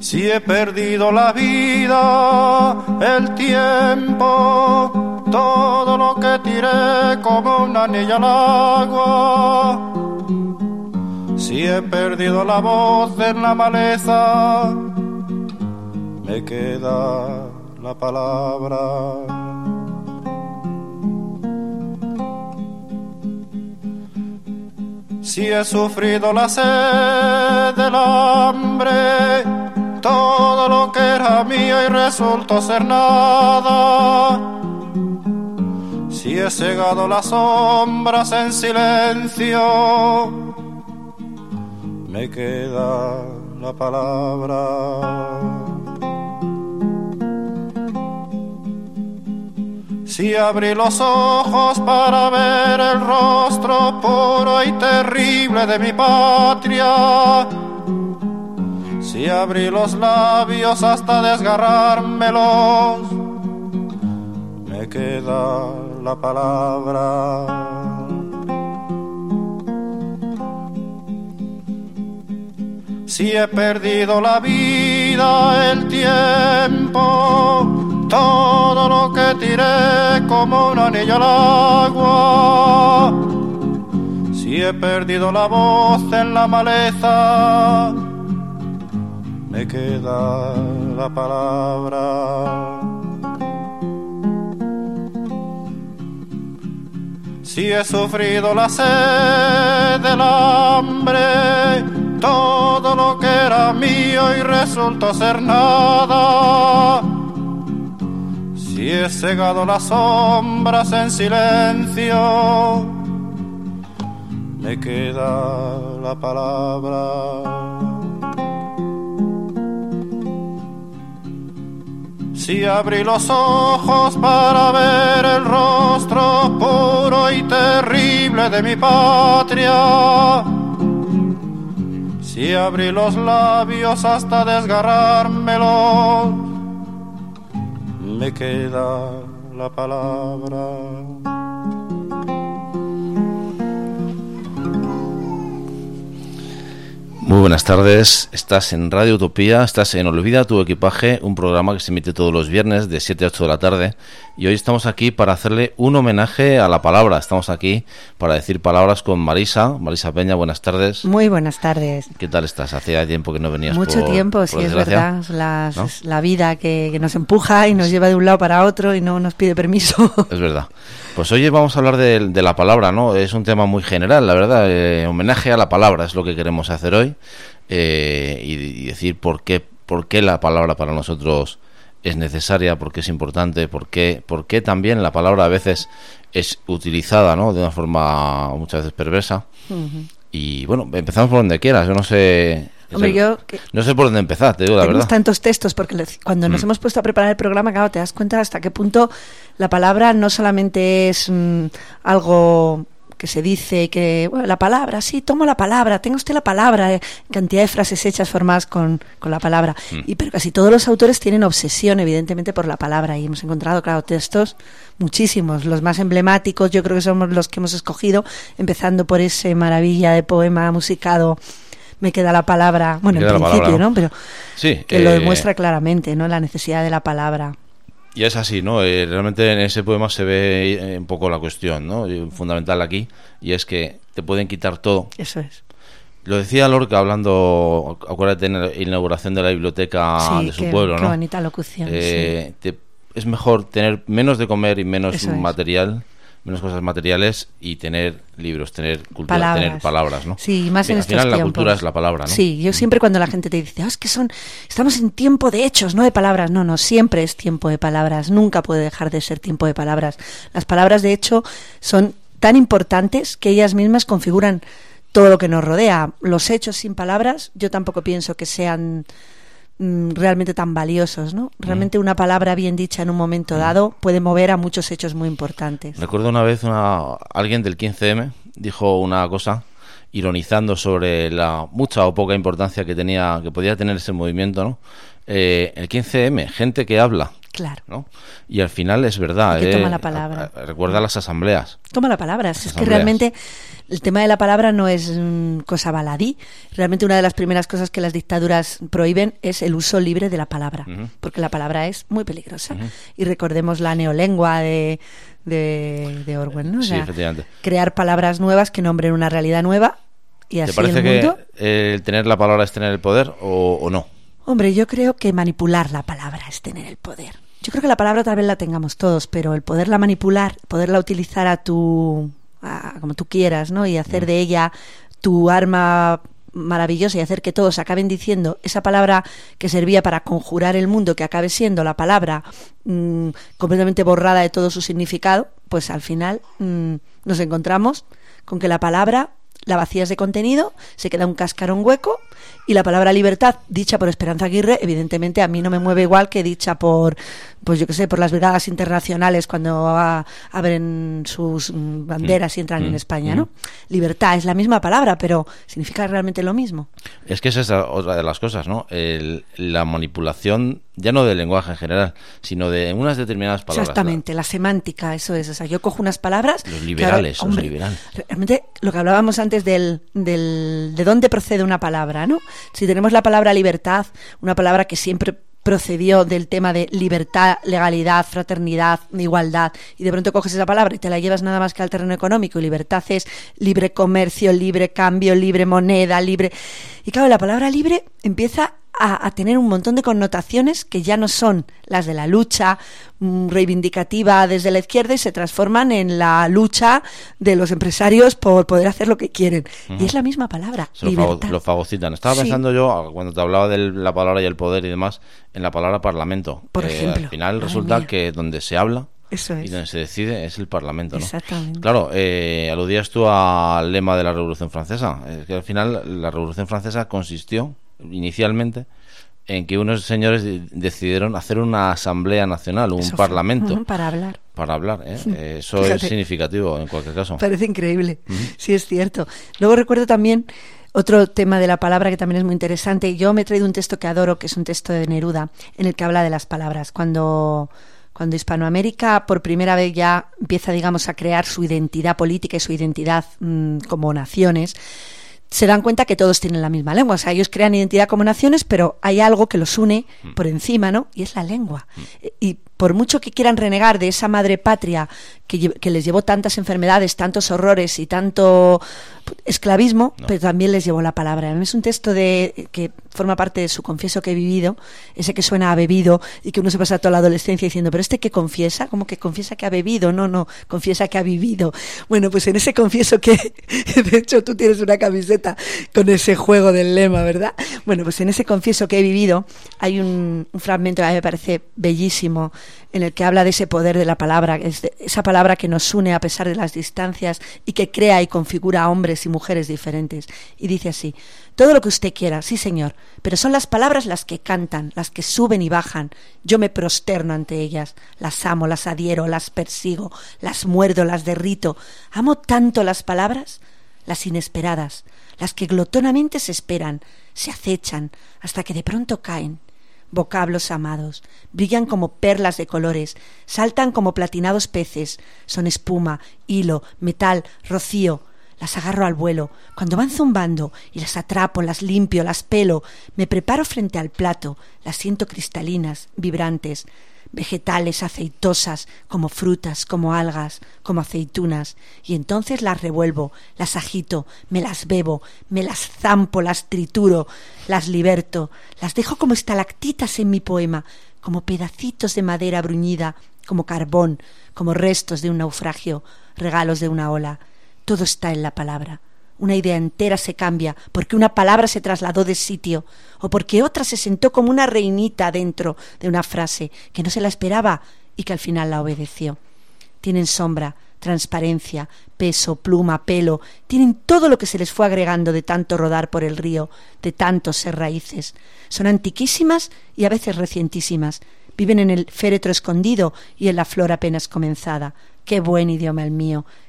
Si he perdido la vida, el tiempo, todo lo que tiré como una anilla al agua. Si he perdido la voz en la maleza, me queda la palabra. Si he sufrido la sed del hambre, todo lo que era mío y resultó ser nada. Si he cegado las sombras en silencio, me queda la palabra. Si abrí los ojos para ver el rostro puro y terrible de mi patria, si abrí los labios hasta desgarrármelos, me queda la palabra. Si he perdido la vida, el tiempo, todo lo que tiré como una anilla al agua. Si he perdido la voz en la maleza, me queda la palabra. Si he sufrido la sed del hambre, todo lo que era mío y resultó ser nada. Si he cegado las sombras en silencio, me queda la palabra. Si abrí los ojos para ver el rostro puro y terrible de mi patria, si abrí los labios hasta desgarrármelos, me queda la palabra. Muy buenas tardes, estás en Radio Utopía, estás en Olvida tu equipaje, un programa que se emite todos los viernes de 7 a 8 de la tarde, y hoy estamos aquí para hacerle un homenaje a la palabra. Estamos aquí para decir palabras con Marisa Peña. Buenas tardes. Muy buenas tardes. ¿Qué tal estás? Hacía tiempo que no venías. Mucho tiempo, sí, es verdad. ¿No? La vida que nos empuja y nos lleva de un lado para otro y no nos pide permiso. Es verdad. Pues hoy vamos a hablar de la palabra, ¿no? Es un tema muy general, la verdad. Homenaje a la palabra es lo que queremos hacer hoy, y decir por qué la palabra para nosotros es necesaria, por qué es importante, por qué también la palabra a veces es utilizada, ¿no?, de una forma muchas veces perversa. Uh-huh. Y bueno, empezamos por donde quieras. Yo no sé. Hombre, no sé por dónde empezar, te digo la verdad. Tenemos tantos textos, porque cuando nos hemos puesto a preparar el programa, claro, te das cuenta hasta qué punto la palabra no solamente es algo que se dice, que bueno, la palabra, sí, tomo la palabra, tenga usted la palabra, cantidad de frases hechas formadas con la palabra. Pero casi todos los autores tienen obsesión, evidentemente, por la palabra, y hemos encontrado, claro, textos muchísimos. Los más emblemáticos yo creo que somos los que hemos escogido, empezando por ese maravilla de poema musicado, Me queda la palabra, bueno, en principio, palabra, ¿no? Pero sí, que lo demuestra claramente, ¿no?, la necesidad de la palabra. Y es así, ¿no? Realmente en ese poema se ve un poco la cuestión, ¿no?, fundamental aquí, y es que te pueden quitar todo. Eso es. Lo decía Lorca hablando, acuérdate, en la inauguración de la biblioteca de su pueblo, ¿no? Qué bonita locución. Sí. Es mejor tener menos de comer y menos material, menos cosas materiales, y tener libros, tener cultura, tener palabras, ¿no? Sí, más en estos tiempos. Al final la cultura es la palabra, ¿no? Sí, yo siempre cuando la gente te dice, es que estamos en tiempo de hechos, no de palabras. No, siempre es tiempo de palabras, nunca puede dejar de ser tiempo de palabras. Las palabras, de hecho, son tan importantes que ellas mismas configuran todo lo que nos rodea. Los hechos sin palabras, yo tampoco pienso que sean realmente tan valiosos, ¿no? Realmente una palabra bien dicha en un momento dado puede mover a muchos hechos muy importantes. Recuerdo una vez alguien del 15M dijo una cosa ironizando sobre la mucha o poca importancia que podía tener ese movimiento, ¿no? El 15M, gente que habla, Claro. ¿no? Y al final es verdad. Que toma la palabra. Recuerda las asambleas. Toma la palabra. Es que realmente el tema de la palabra no es cosa baladí. Realmente una de las primeras cosas que las dictaduras prohíben es el uso libre de la palabra, porque la palabra es muy peligrosa. Y recordemos la neolengua de Orwell, ¿no? O sea, sí, efectivamente. Crear palabras nuevas que nombren una realidad nueva y así ¿Te parece el mundo... que tener la palabra es tener el poder o no? Hombre, yo creo que manipular la palabra es tener el poder. Yo creo que la palabra tal vez la tengamos todos, pero el poderla manipular, poderla utilizar como tú quieras, ¿no? Y hacer de ella tu arma maravillosa y hacer que todos acaben diciendo esa palabra que servía para conjurar el mundo, que acabe siendo la palabra completamente borrada de todo su significado, pues al final nos encontramos con que la palabra la vacías de contenido, se queda un cascarón hueco, y la palabra libertad, dicha por Esperanza Aguirre, evidentemente a mí no me mueve igual que dicha por, pues yo qué sé, por las brigadas internacionales cuando abren sus banderas y entran en España, ¿no? Libertad es la misma palabra, pero significa realmente lo mismo. Es que esa es otra de las cosas, ¿no? La manipulación, ya no del lenguaje en general, sino de unas determinadas palabras. Exactamente, la semántica, eso es. O sea, yo cojo unas palabras... Los liberales, claro, hombre, los liberales. Realmente, lo que hablábamos antes de dónde procede una palabra, ¿no? Si tenemos la palabra libertad, una palabra que siempre procedió del tema de libertad, legalidad, fraternidad, igualdad, y de pronto coges esa palabra y te la llevas nada más que al terreno económico, y libertad es libre comercio, libre cambio, libre moneda, libre... Y claro, la palabra libre empieza a tener un montón de connotaciones que ya no son las de la lucha reivindicativa desde la izquierda y se transforman en la lucha de los empresarios por poder hacer lo que quieren. Y es la misma palabra, libertad. Lo fagocitan. Estaba pensando yo, cuando te hablaba de la palabra y el poder y demás, en la palabra parlamento. Por ejemplo. Al final resulta que donde se habla eso es. y donde se decide es el Parlamento, ¿no? Exactamente. Claro, aludías tú al lema de la Revolución Francesa. Es que al final la Revolución Francesa consistió inicialmente en que unos señores decidieron hacer una asamblea nacional, un parlamento. Para hablar. Para hablar, ¿eh? Eso Fíjate. Es significativo en cualquier caso. Parece increíble. Sí, es cierto. Luego recuerdo también otro tema de la palabra que también es muy interesante. Yo me he traído un texto que adoro, que es un texto de Neruda, en el que habla de las palabras. Cuando Hispanoamérica por primera vez ya empieza, digamos, a crear su identidad política y su identidad como naciones, se dan cuenta que todos tienen la misma lengua. O sea, ellos crean identidad como naciones, pero hay algo que los une por encima, ¿no? Y es la lengua. Y por mucho que quieran renegar de esa madre patria que les llevó tantas enfermedades, tantos horrores y tanto esclavismo, pero también les llevó la palabra. Es un texto que forma parte de su Confieso que he vivido, ese que suena a bebido y que uno se pasa toda la adolescencia diciendo, pero ¿este qué confiesa? ¿Cómo que confiesa que ha bebido? No, confiesa que ha vivido. Bueno, pues en ese Confieso que, de hecho tú tienes una camiseta con ese juego del lema, ¿verdad? Bueno, pues en ese Confieso que he vivido hay un fragmento que a mí me parece bellísimo, en el que habla de ese poder de la palabra, esa palabra que nos une a pesar de las distancias y que crea y configura a hombres y mujeres diferentes. Y dice así: todo lo que usted quiera, sí señor, pero son las palabras las que cantan, las que suben y bajan. Yo me prosterno ante ellas, las amo, las adhiero, las persigo, las muerdo, las derrito. Amo tanto las palabras, las inesperadas, las que glotonamente se esperan, se acechan, hasta que de pronto caen. Vocablos amados, brillan como perlas de colores, saltan como platinados peces, son espuma, hilo, metal, rocío. Las agarro al vuelo, cuando van zumbando, y las atrapo, las limpio, las pelo, me preparo frente al plato, las siento cristalinas, vibrantes, vegetales, aceitosas, como frutas, como algas, como aceitunas, y entonces las revuelvo, las agito, me las bebo, me las zampo, las trituro, las liberto, las dejo como estalactitas en mi poema, como pedacitos de madera bruñida, como carbón, como restos de un naufragio, regalos de una ola. Todo está en la palabra. Una idea entera se cambia porque una palabra se trasladó de sitio o porque otra se sentó como una reinita dentro de una frase que no se la esperaba y que al final la obedeció. Tienen sombra, transparencia, peso, pluma, pelo, tienen todo lo que se les fue agregando de tanto rodar por el río, de tanto ser raíces. Son antiquísimas y a veces recientísimas. Viven en el féretro escondido y en la flor apenas comenzada. ¡Qué buen idioma el mío!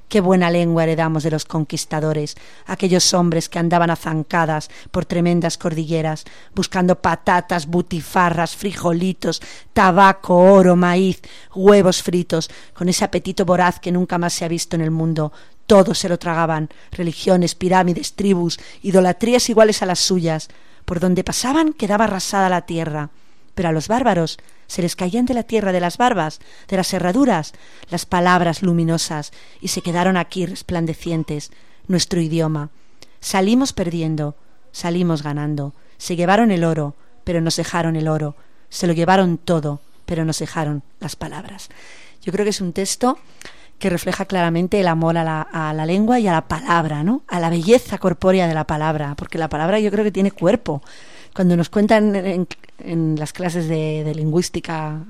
Qué buena lengua heredamos de los conquistadores, aquellos hombres que andaban a zancadas por tremendas cordilleras, buscando patatas, butifarras, frijolitos, tabaco, oro, maíz, huevos fritos, con ese apetito voraz que nunca más se ha visto en el mundo. Todos se lo tragaban, religiones, pirámides, tribus, idolatrías iguales a las suyas. Por donde pasaban quedaba arrasada la tierra. Pero a los bárbaros se les caían de la tierra, de las barbas, de las herraduras, las palabras luminosas, y se quedaron aquí resplandecientes, nuestro idioma. Salimos perdiendo, salimos ganando. Se llevaron el oro, pero nos dejaron el oro. Se lo llevaron todo, pero nos dejaron las palabras. Yo creo que es un texto que refleja claramente el amor a la lengua y a la palabra, ¿no? A la belleza corpórea de la palabra, porque la palabra yo creo que tiene cuerpo. Cuando nos cuentan en las clases de lingüística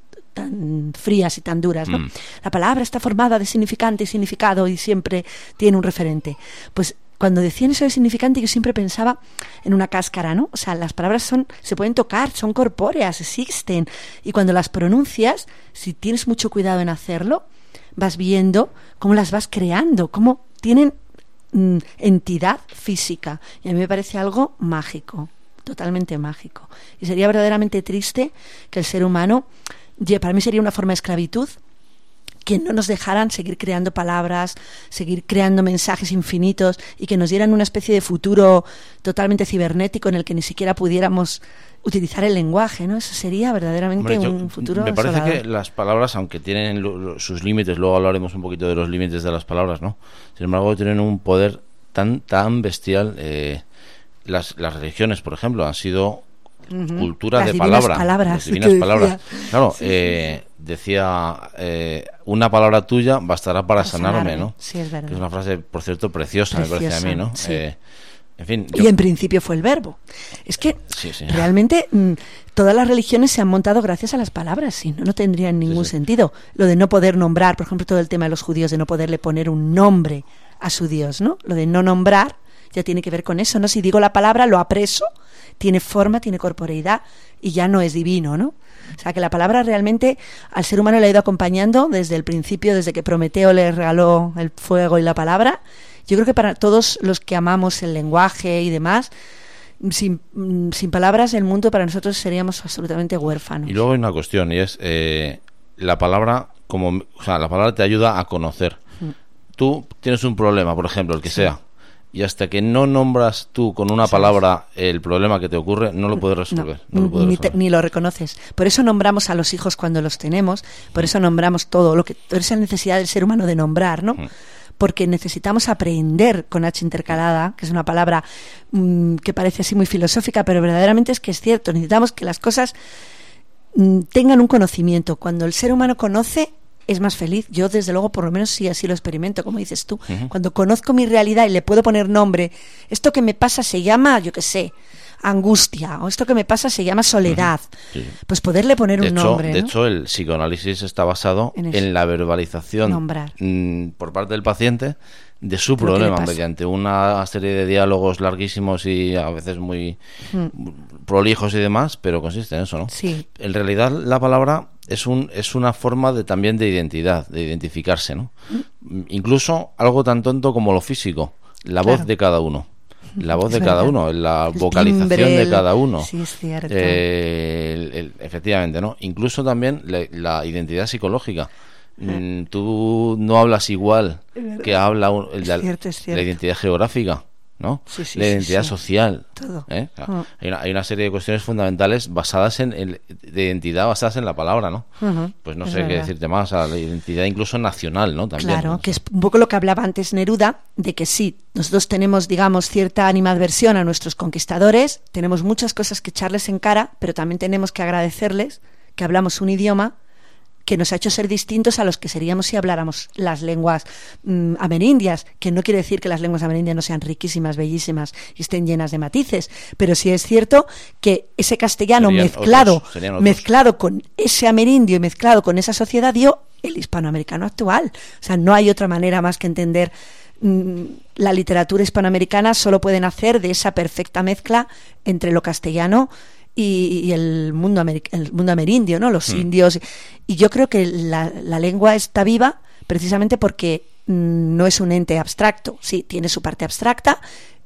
tan frías y tan duras, ¿no? La palabra está formada de significante y significado y siempre tiene un referente. Pues cuando decían eso de significante, yo siempre pensaba en una cáscara, ¿no? O sea, las palabras se pueden tocar, son corpóreas, existen. Y cuando las pronuncias, si tienes mucho cuidado en hacerlo, vas viendo cómo las vas creando, cómo tienen entidad física. Y a mí me parece algo mágico, totalmente mágico. Y sería verdaderamente triste que el ser humano, para mí sería una forma de esclavitud, que no nos dejaran seguir creando palabras, seguir creando mensajes infinitos y que nos dieran una especie de futuro totalmente cibernético en el que ni siquiera pudiéramos utilizar el lenguaje, ¿no? Eso sería verdaderamente un futuro me parece desolador. que las palabras, aunque tienen sus límites, luego hablaremos un poquito de los límites de las palabras, ¿no? Sin embargo, tienen un poder tan bestial. Las religiones, por ejemplo, han sido cultura las de palabra. Palabras, las divinas palabras. Claro, sí. Decía, una palabra tuya bastará para sanarme, ¿no? Sí, es verdad. Que es una frase, por cierto, preciosa, me parece a mí, ¿no? Sí. En fin, y en principio fue el verbo. Es que sí. realmente todas las religiones se han montado gracias a las palabras, si no, no tendrían ningún sentido. Lo de no poder nombrar, por ejemplo, todo el tema de los judíos, de no poderle poner un nombre a su Dios, ¿no? Lo de no nombrar ya tiene que ver con eso, ¿no? Si digo la palabra, lo apreso, tiene forma, tiene corporeidad y ya no es divino, ¿no? O sea, que la palabra realmente al ser humano le ha ido acompañando desde el principio, desde que Prometeo le regaló el fuego y la palabra. Yo creo que para todos los que amamos el lenguaje y demás, sin palabras el mundo para nosotros seríamos absolutamente huérfanos. Y luego hay una cuestión, y es la palabra, la palabra te ayuda a conocer. Tú tienes un problema, por ejemplo, el que sea, y hasta que no nombras tú con una palabra el problema que te ocurre, no lo puedes resolver. Ni lo reconoces. Por eso nombramos a los hijos cuando los tenemos, por eso nombramos toda esa necesidad del ser humano de nombrar, ¿no? Porque necesitamos aprender con H intercalada, que es una palabra que parece así muy filosófica, pero verdaderamente es que es cierto. Necesitamos que las cosas tengan un conocimiento. Cuando el ser humano conoce, es más feliz. Yo, desde luego, por lo menos sí así lo experimento, como dices tú. Cuando conozco mi realidad y le puedo poner nombre, esto que me pasa se llama, yo qué sé, angustia, o esto que me pasa se llama soledad. Pues poderle poner un nombre, ¿no? De hecho, el psicoanálisis está basado en la verbalización por parte del paciente de su problema, mediante una serie de diálogos larguísimos y a veces muy prolijos y demás, pero consiste en eso, ¿no? Sí. En realidad, la palabra es una forma también de identidad, de identificarse, ¿no? Incluso algo tan tonto como lo físico, la voz de cada uno. La voz de cada uno, la vocalización de cada uno. Sí, es cierto. Efectivamente, ¿no? Incluso también la identidad psicológica. Tú no hablas igual que habla la identidad geográfica, ¿no? La identidad social. Todo. Hay una serie de cuestiones fundamentales basadas de identidad basadas en la palabra, ¿no? Pues no sé qué decirte más, a la identidad incluso nacional, ¿no? También. Claro, ¿no? que es un poco lo que hablaba antes Neruda, de que sí, nosotros tenemos, digamos, cierta animadversión a nuestros conquistadores, tenemos muchas cosas que echarles en cara, pero también tenemos que agradecerles que hablamos un idioma que nos ha hecho ser distintos a los que seríamos si habláramos las lenguas amerindias, que no quiere decir que las lenguas amerindias no sean riquísimas, bellísimas y estén llenas de matices, pero sí es cierto que ese castellano mezclado con ese amerindio y mezclado con esa sociedad dio el hispanoamericano actual. O sea, no hay otra manera más que entender la literatura hispanoamericana, solo puede nacer de esa perfecta mezcla entre lo castellano y el mundo amerindio, ¿no? Los indios. Y yo creo que la lengua está viva precisamente porque no es un ente abstracto. Sí, tiene su parte abstracta,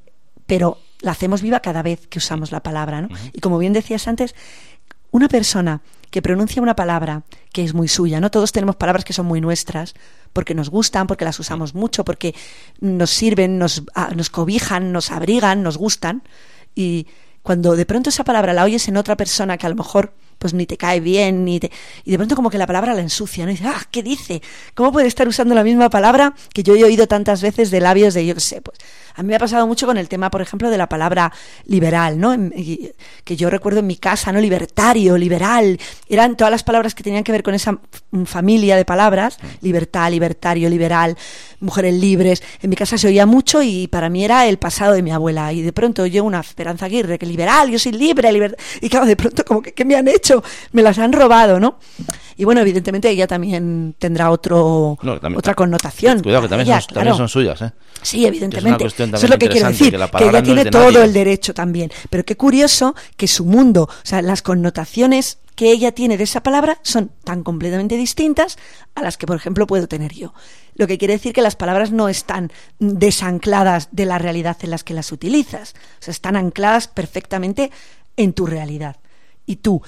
pero la hacemos viva cada vez que usamos la palabra, ¿no? Y como bien decías antes, una persona que pronuncia una palabra que es muy suya, ¿no? Todos tenemos palabras que son muy nuestras, porque nos gustan, porque las usamos mucho, porque nos sirven, nos cobijan, nos abrigan, nos gustan. Y cuando de pronto esa palabra la oyes en otra persona que a lo mejor pues ni te cae bien, y de pronto como que la palabra la ensucia, ¿no? Y dices, ¿qué dice? ¿Cómo puede estar usando la misma palabra que yo he oído tantas veces de labios de, yo qué sé, pues a mí me ha pasado mucho con el tema, por ejemplo, de la palabra liberal, ¿no? Que yo recuerdo en mi casa, ¿no? Libertario, liberal, eran todas las palabras que tenían que ver con esa familia de palabras, libertad, libertario, liberal, mujeres libres. En mi casa se oía mucho y para mí era el pasado de mi abuela. Y de pronto yo, una Esperanza Aguirre, que liberal, yo soy libre, y claro, de pronto como que, ¿qué me han hecho? Me las han robado, ¿no? Y bueno, evidentemente ella también tendrá otra connotación. Cuidado, que también son suyas, ¿eh? Sí, evidentemente. Eso es lo que quiero decir, que ella tiene todo el derecho también. Pero qué curioso que su mundo, o sea, las connotaciones que ella tiene de esa palabra son tan completamente distintas a las que, por ejemplo, puedo tener yo. Lo que quiere decir que las palabras no están desancladas de la realidad en las que las utilizas. O sea, están ancladas perfectamente en tu realidad. Y tú,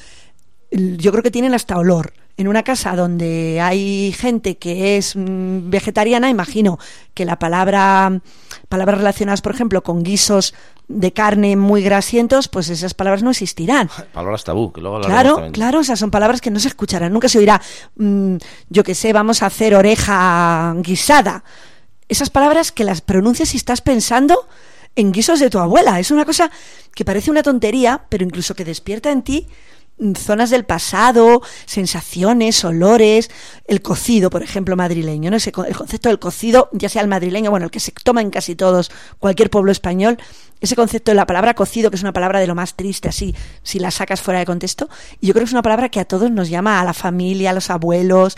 yo creo que tienen hasta olor. En una casa donde hay gente que es vegetariana, imagino que palabras relacionadas, por ejemplo, con guisos de carne muy grasientos, pues esas palabras no existirán. Palabras tabú, que luego hablaremos también. Claro, o sea, son palabras que no se escucharán, nunca se oirá, yo qué sé, vamos a hacer oreja guisada. Esas palabras que las pronuncias si estás pensando en guisos de tu abuela. Es una cosa que parece una tontería, pero incluso que despierta en ti zonas del pasado, sensaciones, olores, el cocido, por ejemplo, madrileño, ¿no? El concepto del cocido, ya sea el madrileño, bueno, el que se toma en casi todos, cualquier pueblo español, ese concepto de la palabra cocido, que es una palabra de lo más triste, así, si la sacas fuera de contexto, y yo creo que es una palabra que a todos nos llama, a la familia, a los abuelos,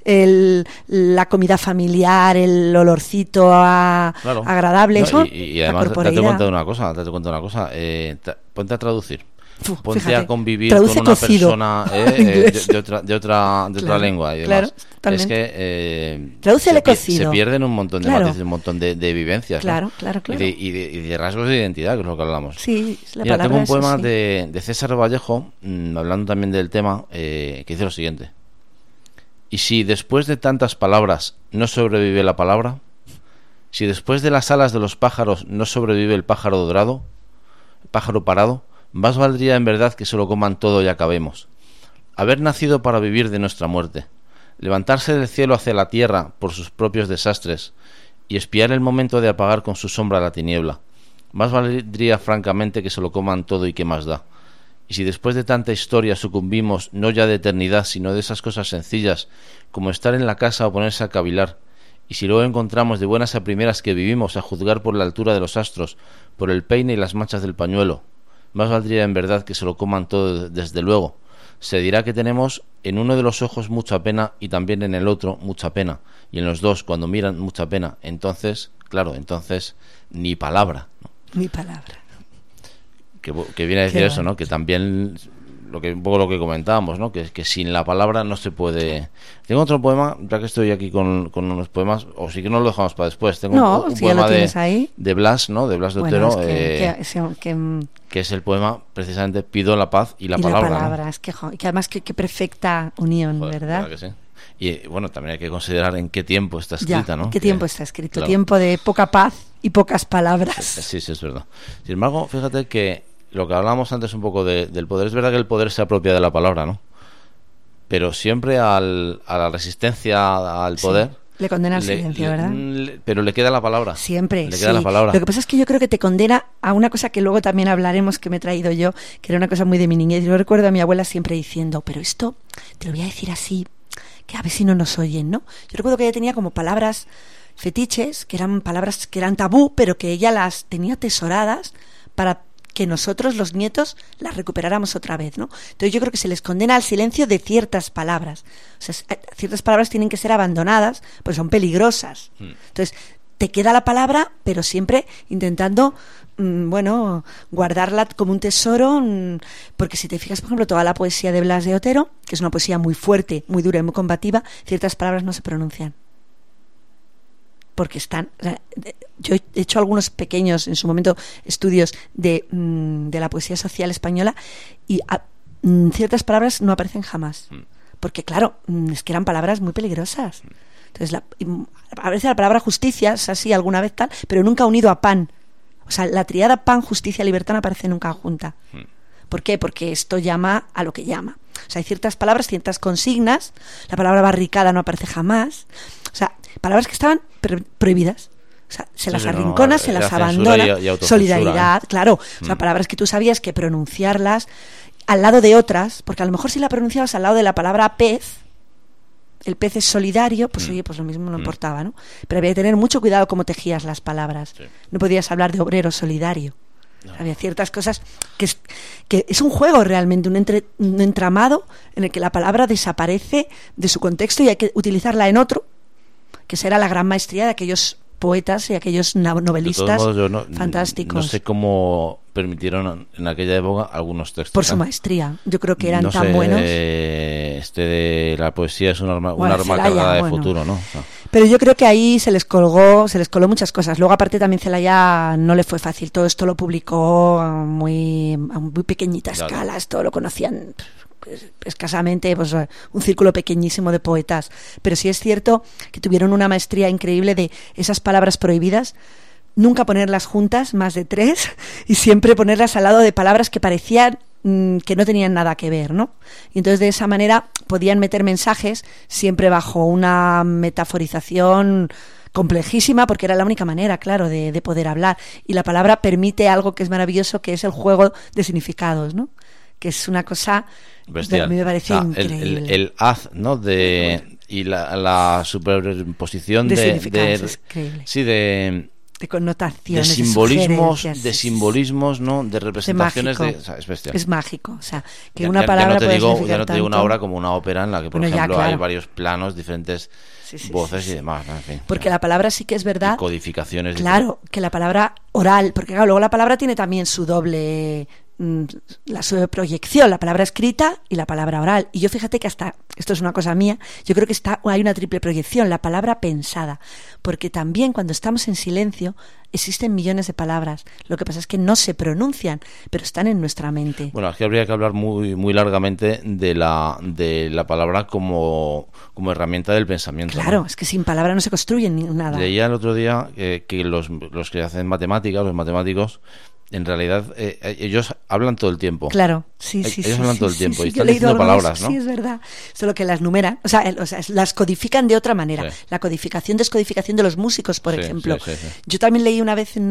la comida familiar, el olorcito agradable, no, eso, y además date cuenta de una cosa, ponte a traducir. Ponte fíjate, a convivir con una cocido, persona de otra lengua y demás. Claro, es que cocido. Se pierden un montón de matices, un montón de vivencias, claro. Y de rasgos de identidad, que es lo que hablamos. Sí, la Mira, palabra tengo un poema sí. de César Vallejo, hablando también del tema, que dice lo siguiente: y si después de tantas palabras no sobrevive la palabra, si después de las alas de los pájaros no sobrevive el pájaro dorado, el pájaro parado, más valdría en verdad que se lo coman todo y acabemos. Haber nacido para vivir de nuestra muerte, levantarse del cielo hacia la tierra por sus propios desastres y espiar el momento de apagar con su sombra la tiniebla. Más valdría francamente que se lo coman todo y qué más da. Y si después de tanta historia sucumbimos no ya de eternidad, sino de esas cosas sencillas como estar en la casa o ponerse a cavilar, y si luego encontramos de buenas a primeras que vivimos a juzgar por la altura de los astros, por el peine y las manchas del pañuelo, más valdría en verdad que se lo coman todo desde luego. Se dirá que tenemos en uno de los ojos mucha pena y también en el otro mucha pena, y en los dos cuando miran mucha pena. Entonces, claro, ni palabra, ¿no? Ni palabra. Que viene a decir eso, ¿no? Que también un poco lo que comentábamos, ¿no? Que sin la palabra no se puede. Tengo otro poema, ya que estoy aquí con unos poemas, o sí que no lo dejamos para después. Tengo un poema de Blas, ¿no? De Blas de Otero, que es el poema precisamente Pido la paz y la palabra. La palabra, ¿no? Es que además qué perfecta unión, ¿verdad? Que sí. Y bueno, también hay que considerar en qué tiempo está escrita, ¿no? ¿Qué tiempo está escrito? Claro. Tiempo de poca paz y pocas palabras. Sí, es verdad. Sin embargo, fíjate que lo que hablábamos antes un poco del poder, es verdad que el poder se apropia de la palabra, ¿no? Pero siempre a la resistencia al poder le condena al silencio, ¿verdad? Pero le queda la palabra. Siempre, le queda la palabra. Lo que pasa es que yo creo que te condena a una cosa que luego también hablaremos, que me he traído yo, que era una cosa muy de mi niñez. Yo recuerdo a mi abuela siempre diciendo, pero esto te lo voy a decir así, que a ver si no nos oyen, ¿no? Yo recuerdo que ella tenía como palabras fetiches, que eran palabras que eran tabú, pero que ella las tenía atesoradas para que nosotros, los nietos, las recuperáramos otra vez, ¿no? Entonces yo creo que se les condena al silencio de ciertas palabras. O sea, ciertas palabras tienen que ser abandonadas, pues son peligrosas. Entonces, te queda la palabra, pero siempre intentando, guardarla como un tesoro, porque si te fijas, por ejemplo, toda la poesía de Blas de Otero, que es una poesía muy fuerte, muy dura y muy combativa, ciertas palabras no se pronuncian. porque están... Yo he hecho algunos pequeños, en su momento, estudios de la poesía social española y ciertas palabras no aparecen jamás. Porque, claro, es que eran palabras muy peligrosas. Entonces, a veces la palabra justicia es así alguna vez tal, pero nunca unido a pan. O sea, la triada pan, justicia, libertad no aparece nunca junta. ¿Por qué? Porque esto llama a lo que llama. O sea, hay ciertas palabras, ciertas consignas. La palabra barricada no aparece jamás. O sea, palabras que estaban prohibidas. O sea, se las arrincona, se las abandona. Y solidaridad, claro. O sea, palabras que tú sabías que pronunciarlas al lado de otras, porque a lo mejor si la pronunciabas al lado de la palabra pez, el pez es solidario, pues oye, pues lo mismo no importaba, ¿no? Pero había que tener mucho cuidado cómo tejías las palabras. Sí. No podías hablar de obrero solidario. No. Había ciertas cosas que es un juego realmente, un entramado en el que la palabra desaparece de su contexto y hay que utilizarla en otro, que será la gran maestría de aquellos poetas y aquellos novelistas fantásticos. No sé cómo permitieron en aquella época algunos textos. Por su maestría. Yo creo que eran tan buenos. De la poesía es un arma cargada de futuro, ¿no? Pero yo creo que ahí se les coló muchas cosas. Luego, aparte, también Celaya no le fue fácil. Todo esto lo publicó a muy pequeñita escala. Esto lo conocían escasamente, pues un círculo pequeñísimo de poetas. Pero sí es cierto que tuvieron una maestría increíble de esas palabras prohibidas, nunca ponerlas juntas, más de 3, y siempre ponerlas al lado de palabras que parecían que no tenían nada que ver, ¿no? Y entonces de esa manera podían meter mensajes siempre bajo una metaforización complejísima, porque era la única manera, claro, de poder hablar. Y la palabra permite algo que es maravilloso, que es el juego de significados, ¿no? Que es una cosa bestial. A mí me parece increíble. El haz, ¿no? Y la superposición de connotaciones, de simbolismos, ¿no? De representaciones, es bestial. Es mágico, o sea, que una palabra ya no te digo una obra como una ópera en la que, por ejemplo, hay varios planos, diferentes voces y demás, ¿no? En fin, porque la palabra sí que es verdad. Y codificaciones. Claro, que la palabra oral, porque claro, luego la palabra tiene también su doble la proyección, la palabra escrita y la palabra oral. Y yo fíjate que hasta, esto es una cosa mía, yo creo que hay una triple proyección, la palabra pensada, porque también cuando estamos en silencio existen millones de palabras, lo que pasa es que no se pronuncian, pero están en nuestra mente. Bueno, aquí habría que hablar muy, muy largamente de la palabra como herramienta del pensamiento. Claro, ¿no? Es que sin palabra no se construye nada. Leía el otro día que los que hacen matemáticas, los matemáticos, en realidad ellos hablan todo el tiempo. Claro, sí. Ellos hablan todo el tiempo y están diciendo palabras, ¿no? Sí, es verdad. Solo que las numeran, o sea, las codifican de otra manera. Sí. La codificación, descodificación de los músicos, por ejemplo. Sí. Yo también leí una vez en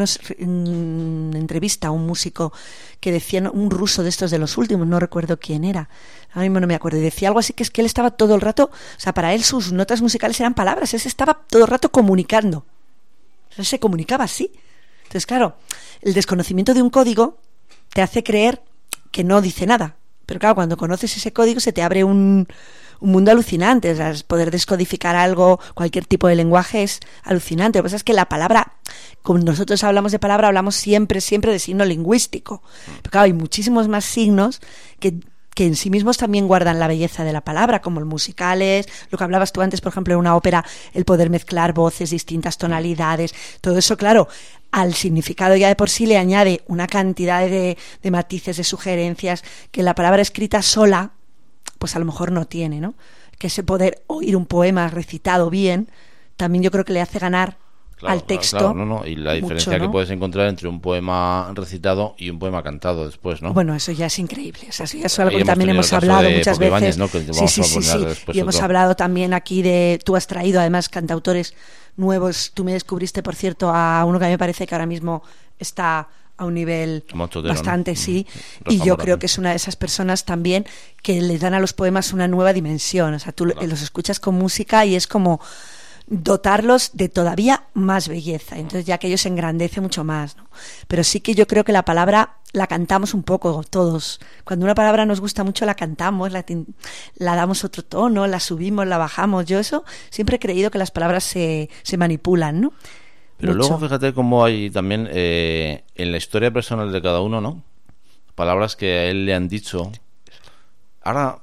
una entrevista a un músico que decía, un ruso de estos de los últimos, no recuerdo quién era, ahora mismo no me acuerdo, y decía algo así que es que él estaba todo el rato, o sea, para él sus notas musicales eran palabras, él se estaba todo el rato comunicando. Él se comunicaba así. Entonces, claro, el desconocimiento de un código te hace creer que no dice nada. Pero claro, cuando conoces ese código se te abre un mundo alucinante. O sea, poder descodificar algo, cualquier tipo de lenguaje es alucinante. Lo que pasa es que la palabra, como nosotros hablamos de palabra, hablamos siempre de signo lingüístico. Pero claro, hay muchísimos más signos que en sí mismos también guardan la belleza de la palabra, como el musicales, lo que hablabas tú antes, por ejemplo, en una ópera, el poder mezclar voces, distintas tonalidades, todo eso, claro, al significado ya de por sí le añade una cantidad de matices, de sugerencias, que la palabra escrita sola, pues a lo mejor no tiene, ¿no? Que ese poder oír un poema recitado bien, también yo creo que le hace ganar al texto. Claro, y la diferencia que puedes encontrar entre un poema recitado y un poema cantado después, ¿no? Bueno, eso ya es increíble. O sea, eso ya es algo que también hemos hablado muchas veces. Ibáñez, ¿no? Sí. Y hemos hablado también aquí tú has traído además cantautores nuevos. Tú me descubriste, por cierto, a uno que a mí me parece que ahora mismo está a un nivel bastante, sí. Y yo creo que es una de esas personas también que les dan a los poemas una nueva dimensión. O sea, tú los escuchas con música y es como dotarlos de todavía más belleza. Entonces ya que ellos se engrandece mucho más, ¿no? Pero sí que yo creo que la palabra la cantamos un poco todos. Cuando una palabra nos gusta mucho la cantamos, la damos otro tono, la subimos, la bajamos. Yo eso siempre he creído que las palabras se manipulan, ¿no? Pero mucho. Luego fíjate cómo hay también en la historia personal de cada uno, ¿no? Palabras que a él le han dicho. Ahora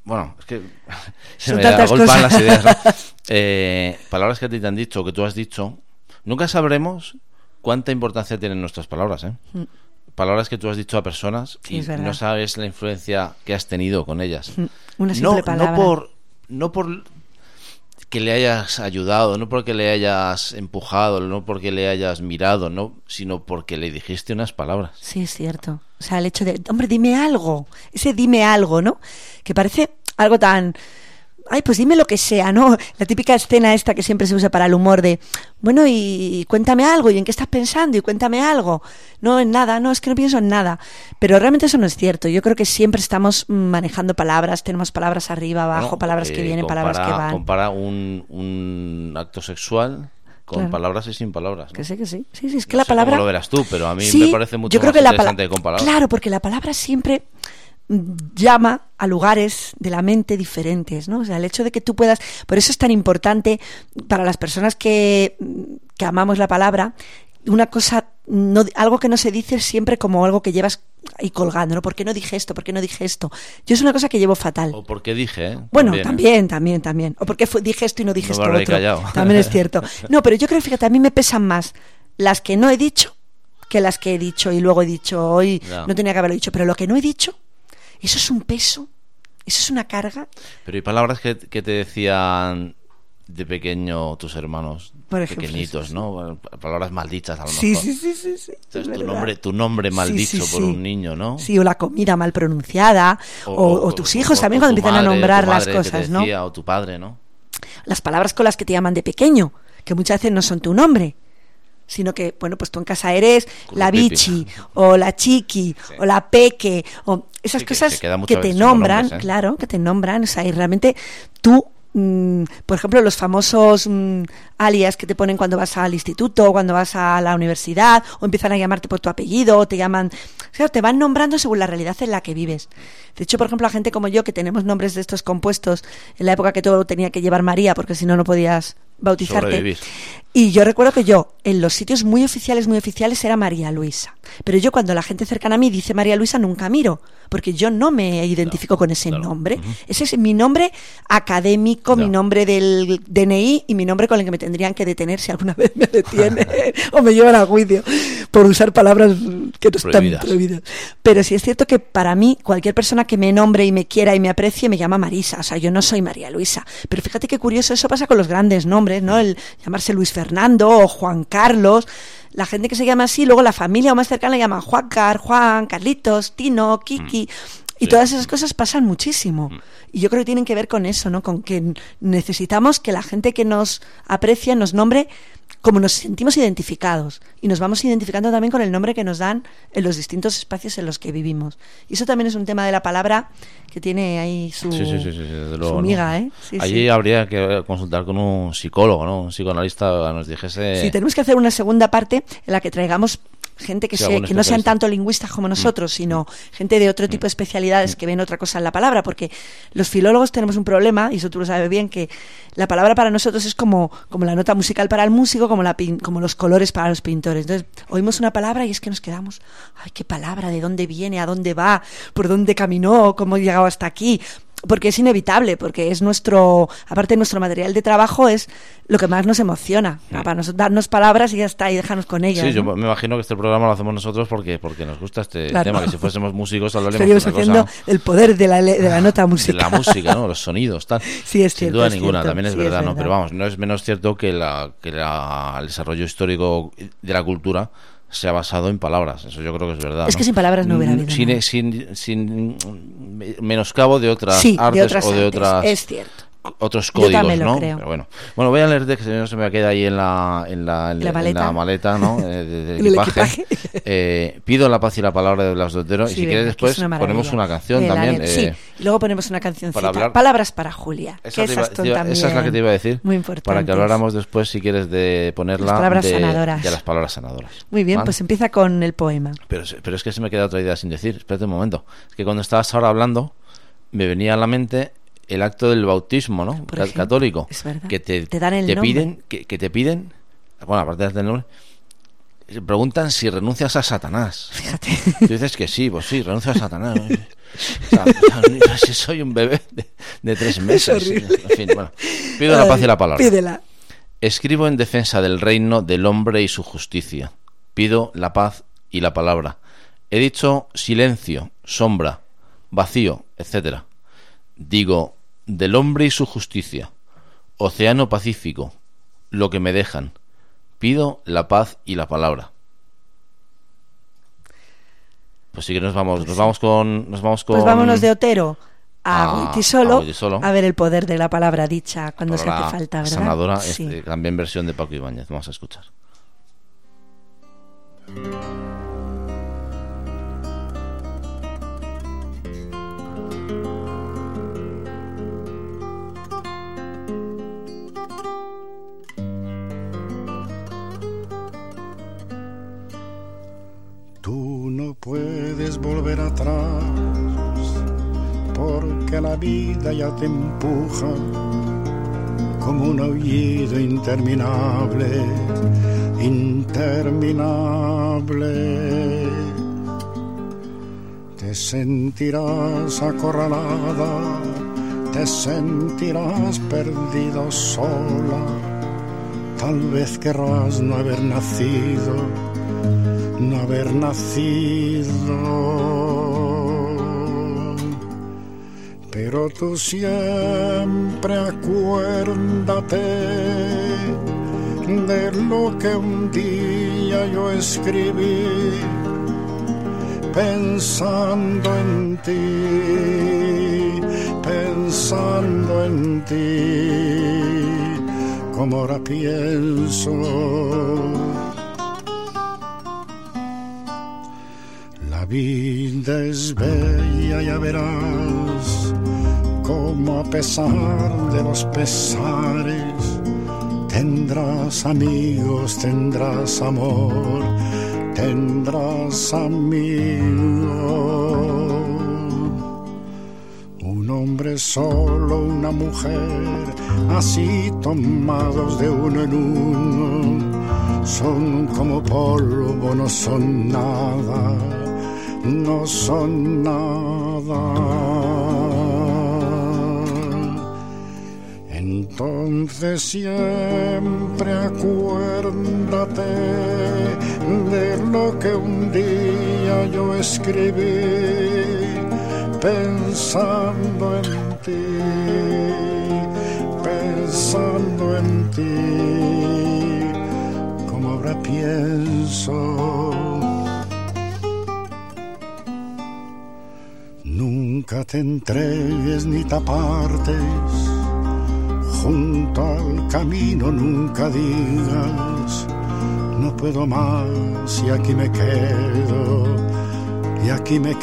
Bueno, es que se Son me tantas agolpan cosas. las ideas, ¿no? Palabras que a ti te han dicho, que tú has dicho, nunca sabremos cuánta importancia tienen nuestras palabras, ¿eh? Palabras que tú has dicho a personas Sí, y es verdad. no sabes la influencia que has tenido con ellas. Una simple palabra. No por que le hayas ayudado, no porque le hayas empujado, no porque le hayas mirado, no, sino porque le dijiste unas palabras. Sí, es cierto. O sea, el hecho de, hombre, dime algo. Ese dime algo, ¿no? Que parece algo tan... Ay, pues dime lo que sea, ¿no? La típica escena esta que siempre se usa para el humor de, bueno, y cuéntame algo, ¿y en qué estás pensando? Y cuéntame algo. No, en nada, no, es que no pienso en nada. Pero realmente eso no es cierto. Yo creo que siempre estamos manejando palabras, tenemos palabras arriba, abajo, Bueno, palabras que vienen, palabras que van. Compara un acto sexual con Claro. palabras y sin palabras, ¿no? Que sí, que sí. Sí, es que No la sé palabra... cómo lo verás tú, pero a mí Sí, me parece mucho yo creo más que la interesante con palabras. Claro, porque la palabra siempre llama a lugares de la mente diferentes, ¿no? O sea, el hecho de que tú puedas... Por eso es tan importante para las personas que amamos la palabra, una cosa, no, algo que no se dice siempre como algo que llevas ahí colgando, ¿no? ¿Por qué no dije esto? ¿Por qué no dije esto? Yo es una cosa que llevo fatal. O porque dije, ¿eh? Bueno, También, también. O porque dije esto y no dije No esto me habré otro. callado. También es cierto. No, pero yo creo, fíjate, a mí me pesan más las que no he dicho que las que he dicho y luego he dicho hoy Ya. no tenía que haberlo dicho. Pero lo que no he dicho, eso es un peso, eso es una carga. Pero hay palabras que te decían de pequeño tus hermanos, Por ejemplo, pequeñitos, sí, sí. ¿no? Palabras malditas a lo Sí, mejor. sí, sí, sí. Entonces, es tu verdad. nombre Sí, maldicho sí, por sí. un niño, ¿no? Sí, o la comida mal pronunciada, o tus hijos también o cuando tu empiezan a madre, nombrar tu las madre que te cosas, ¿no? decía, o tu padre, ¿no? Las palabras con las que te llaman de pequeño, que muchas veces no son tu nombre, sino que, bueno, pues tú en casa eres la Pipi. bichi, o la chiqui, o la peque, o esas Sí, que cosas se queda muchas que te veces como nombran, nombres, ¿eh? claro, que te nombran, o sea, y realmente tú, por ejemplo, los famosos alias que te ponen cuando vas al instituto, o cuando vas a la universidad, o empiezan a llamarte por tu apellido, o te llaman, o sea, te van nombrando según la realidad en la que vives. De hecho, por ejemplo, la gente como yo, que tenemos nombres de estos compuestos, en la época que todo tenía que llevar María, porque si no, no podías bautizarte. Sobrevivir. Y yo recuerdo que yo, en los sitios muy oficiales, era María Luisa. Pero yo, cuando la gente cercana a mí dice María Luisa, nunca miro, porque yo no me identifico con ese claro. nombre. Ese es mi nombre académico, mi Ya. nombre del DNI y mi nombre con el que me tendrían que detener si alguna vez me detienen o me llevan a juicio por usar palabras que no están Prohibidas. prohibidas. Pero sí es cierto que para mí, cualquier persona que me nombre y me quiera y me aprecie me llama Marisa. O sea, yo no soy María Luisa. Pero fíjate qué curioso, eso pasa con los grandes nombres, ¿no? El llamarse Luis Fernando o Juan Carlos. La gente que se llama así, luego la familia o más cercana le llaman Juan, Carlitos, Tino, Kiki. Y Sí. todas esas cosas pasan muchísimo. Y yo creo que tienen que ver con eso, ¿no? Con que necesitamos que la gente que nos aprecia nos nombre como nos sentimos identificados. Y nos vamos identificando también con el nombre que nos dan en los distintos espacios en los que vivimos. Y eso también es un tema de la palabra que tiene ahí su, Sí, desde luego, su miga, ¿no? ¿eh? Sí, Allí sí. habría que consultar con un psicólogo, ¿no? Un psicoanalista nos dijese... Sí, tenemos que hacer una segunda parte en la que traigamos gente que, Sí, algún que no sean especialista. tanto lingüistas como nosotros, sino gente de otro tipo de especialidades que ven otra cosa en la palabra, porque los filólogos tenemos un problema, y eso tú lo sabes bien, que la palabra para nosotros es como la nota musical para el músico, como los colores para los pintores. Entonces, oímos una palabra y es que nos quedamos, ay, qué palabra, de dónde viene, a dónde va, por dónde caminó, cómo ha llegado hasta aquí. Porque es inevitable, porque es aparte nuestro material de trabajo es lo que más nos emociona. Para nosotros darnos palabras y ya está, y dejarnos con ellas. Sí, yo ¿no? me imagino que este programa lo hacemos nosotros porque nos gusta este Claro. tema, que si fuésemos músicos hablaríamos Estaríamos de otra haciendo cosa, el poder de la nota de musical. la música, ¿no? Los sonidos, tal. Sí, es Sin cierto, duda es ninguna, cierto. también es Sí, verdad, es ¿no? verdad. Pero vamos, no es menos cierto que el desarrollo histórico de la cultura se ha basado en palabras. Eso yo creo que es verdad. Es que sin palabras no hubiera habido nada. Sin menoscabo de otras Sí, artes de otras o de artes, otras es cierto. otros Yo códigos, también lo ¿no? creo. Pero bueno, voy a leerte, que si no se me queda ahí en la maleta, ¿no? De En el equipaje. Pido la paz y la palabra de Blas de Otero, Sí, y si venga, quieres que después es una maravilla. ponemos una canción también. Sí, y luego ponemos una cancioncita. para hablar- Palabras para Julia. Esa, Que te iba- esas son te iba- también esa es la que te iba a decir. muy importantes. Para que habláramos después, si quieres, de ponerla Las palabras de sanadoras. las palabras sanadoras. Muy bien, ¿Vale? pues empieza con el poema. Pero es que se me queda otra idea sin decir. Espérate un momento. Es que cuando estabas ahora hablando, me venía a la mente el acto del bautismo, ¿no? Por ejemplo, Católico. es verdad. Que te Te dan el nombre. piden, que te piden, bueno, aparte del nombre, preguntan si renuncias a Satanás. Fíjate. Tú dices que sí, pues sí, renuncio a Satanás. O sea, si soy un bebé de 3 meses. En fin, bueno, pido la paz y la palabra. Pídela. Escribo en defensa del reino, del hombre y su justicia. Pido la paz y la palabra. He dicho silencio, sombra, vacío, etc. Digo, del hombre y su justicia. Océano Pacífico, lo que me dejan. Pido la paz y la palabra. Pues sí que nos vamos con. Pues vámonos de Otero a Goitisolo, a ver el poder de la palabra dicha cuando se hace falta, ¿verdad? Sanadora, sí. También versión de Paco Ibáñez. Vamos a escuchar. Tú no puedes volver atrás, porque la vida ya te empuja como un aullido interminable, interminable. Te sentirás acorralada, te sentirás perdida o sola, tal vez querrás no haber nacido, no haber nacido. Pero tú siempre acuérdate de lo que un día yo escribí, pensando en ti, pensando en ti, como ahora pienso. La vida es bella, ya verás, como a pesar de los pesares, tendrás amigos, tendrás amor, tendrás amigos. Un hombre solo, una mujer, así tomados de uno en uno, son como polvo, no son nada, no son nada. Entonces siempre acuérdate de lo que un día yo escribí, pensando en ti, pensando en ti, como ahora pienso. Nunca te entregues ni te apartes, junto al camino nunca digas, no puedo más y aquí me quedo, y aquí me